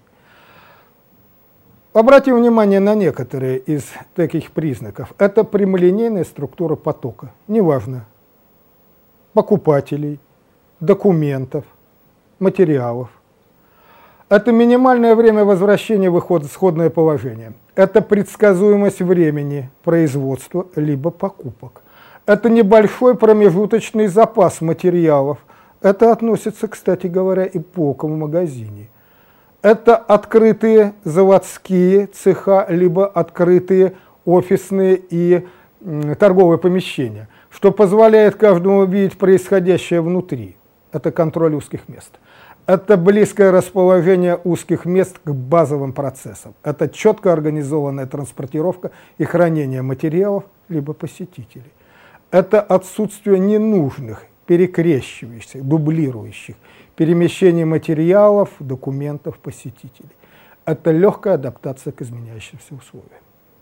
Обратим внимание на некоторые из таких признаков. Это прямолинейная структура потока, неважно, покупателей, документов, материалов. Это минимальное время возвращения в исходное положение. Это предсказуемость времени производства либо покупок. Это небольшой промежуточный запас материалов. Это относится, кстати говоря, и к полкам в магазине. Это открытые заводские цеха, либо открытые офисные и м, торговые помещения, что позволяет каждому видеть происходящее внутри. Это контроль узких мест. Это близкое расположение узких мест к базовым процессам. Это четко организованная транспортировка и хранение материалов, либо посетителей. Это отсутствие ненужных, перекрещивающихся, дублирующих перемещений материалов, документов, посетителей. Это легкая адаптация к изменяющимся условиям.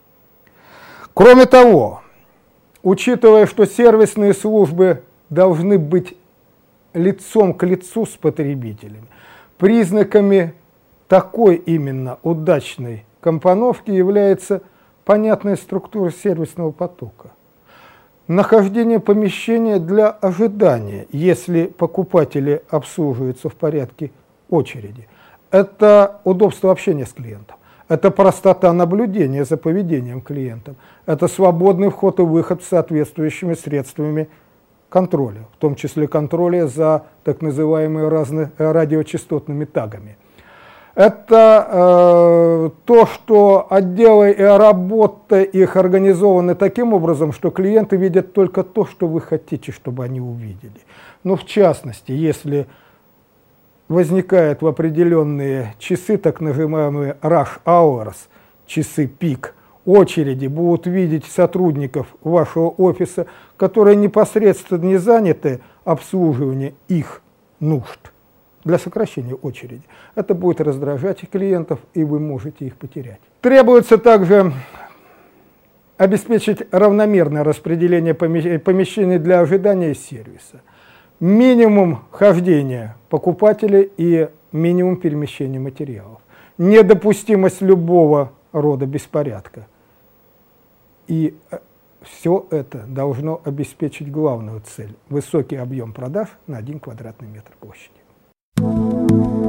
Кроме того, учитывая, что сервисные службы должны быть лицом к лицу с потребителями, признаками такой именно удачной компоновки является понятная структура сервисного потока. Нахождение помещения для ожидания, если покупатели обслуживаются в порядке очереди. Это удобство общения с клиентом. Это простота наблюдения за поведением клиентов. Это свободный вход и выход с соответствующими средствами контроля, в том числе контроля за так называемыми разными радиочастотными тагами. Это э, то, что отделы и работа их организованы таким образом, что клиенты видят только то, что вы хотите, чтобы они увидели. Но в частности, если возникают в определенные часы, так называемые rush hours, часы пик, очереди, будут видеть сотрудников вашего офиса, которые непосредственно не заняты обслуживанием их нужд, для сокращения очереди. Это будет раздражать клиентов, и вы можете их потерять. Требуется также обеспечить равномерное распределение помещений для ожидания и сервиса, минимум хождения покупателей и минимум перемещения материалов, недопустимость любого рода беспорядка. И все это должно обеспечить главную цель – высокий объем продаж на один квадратный метр площади. Thank you.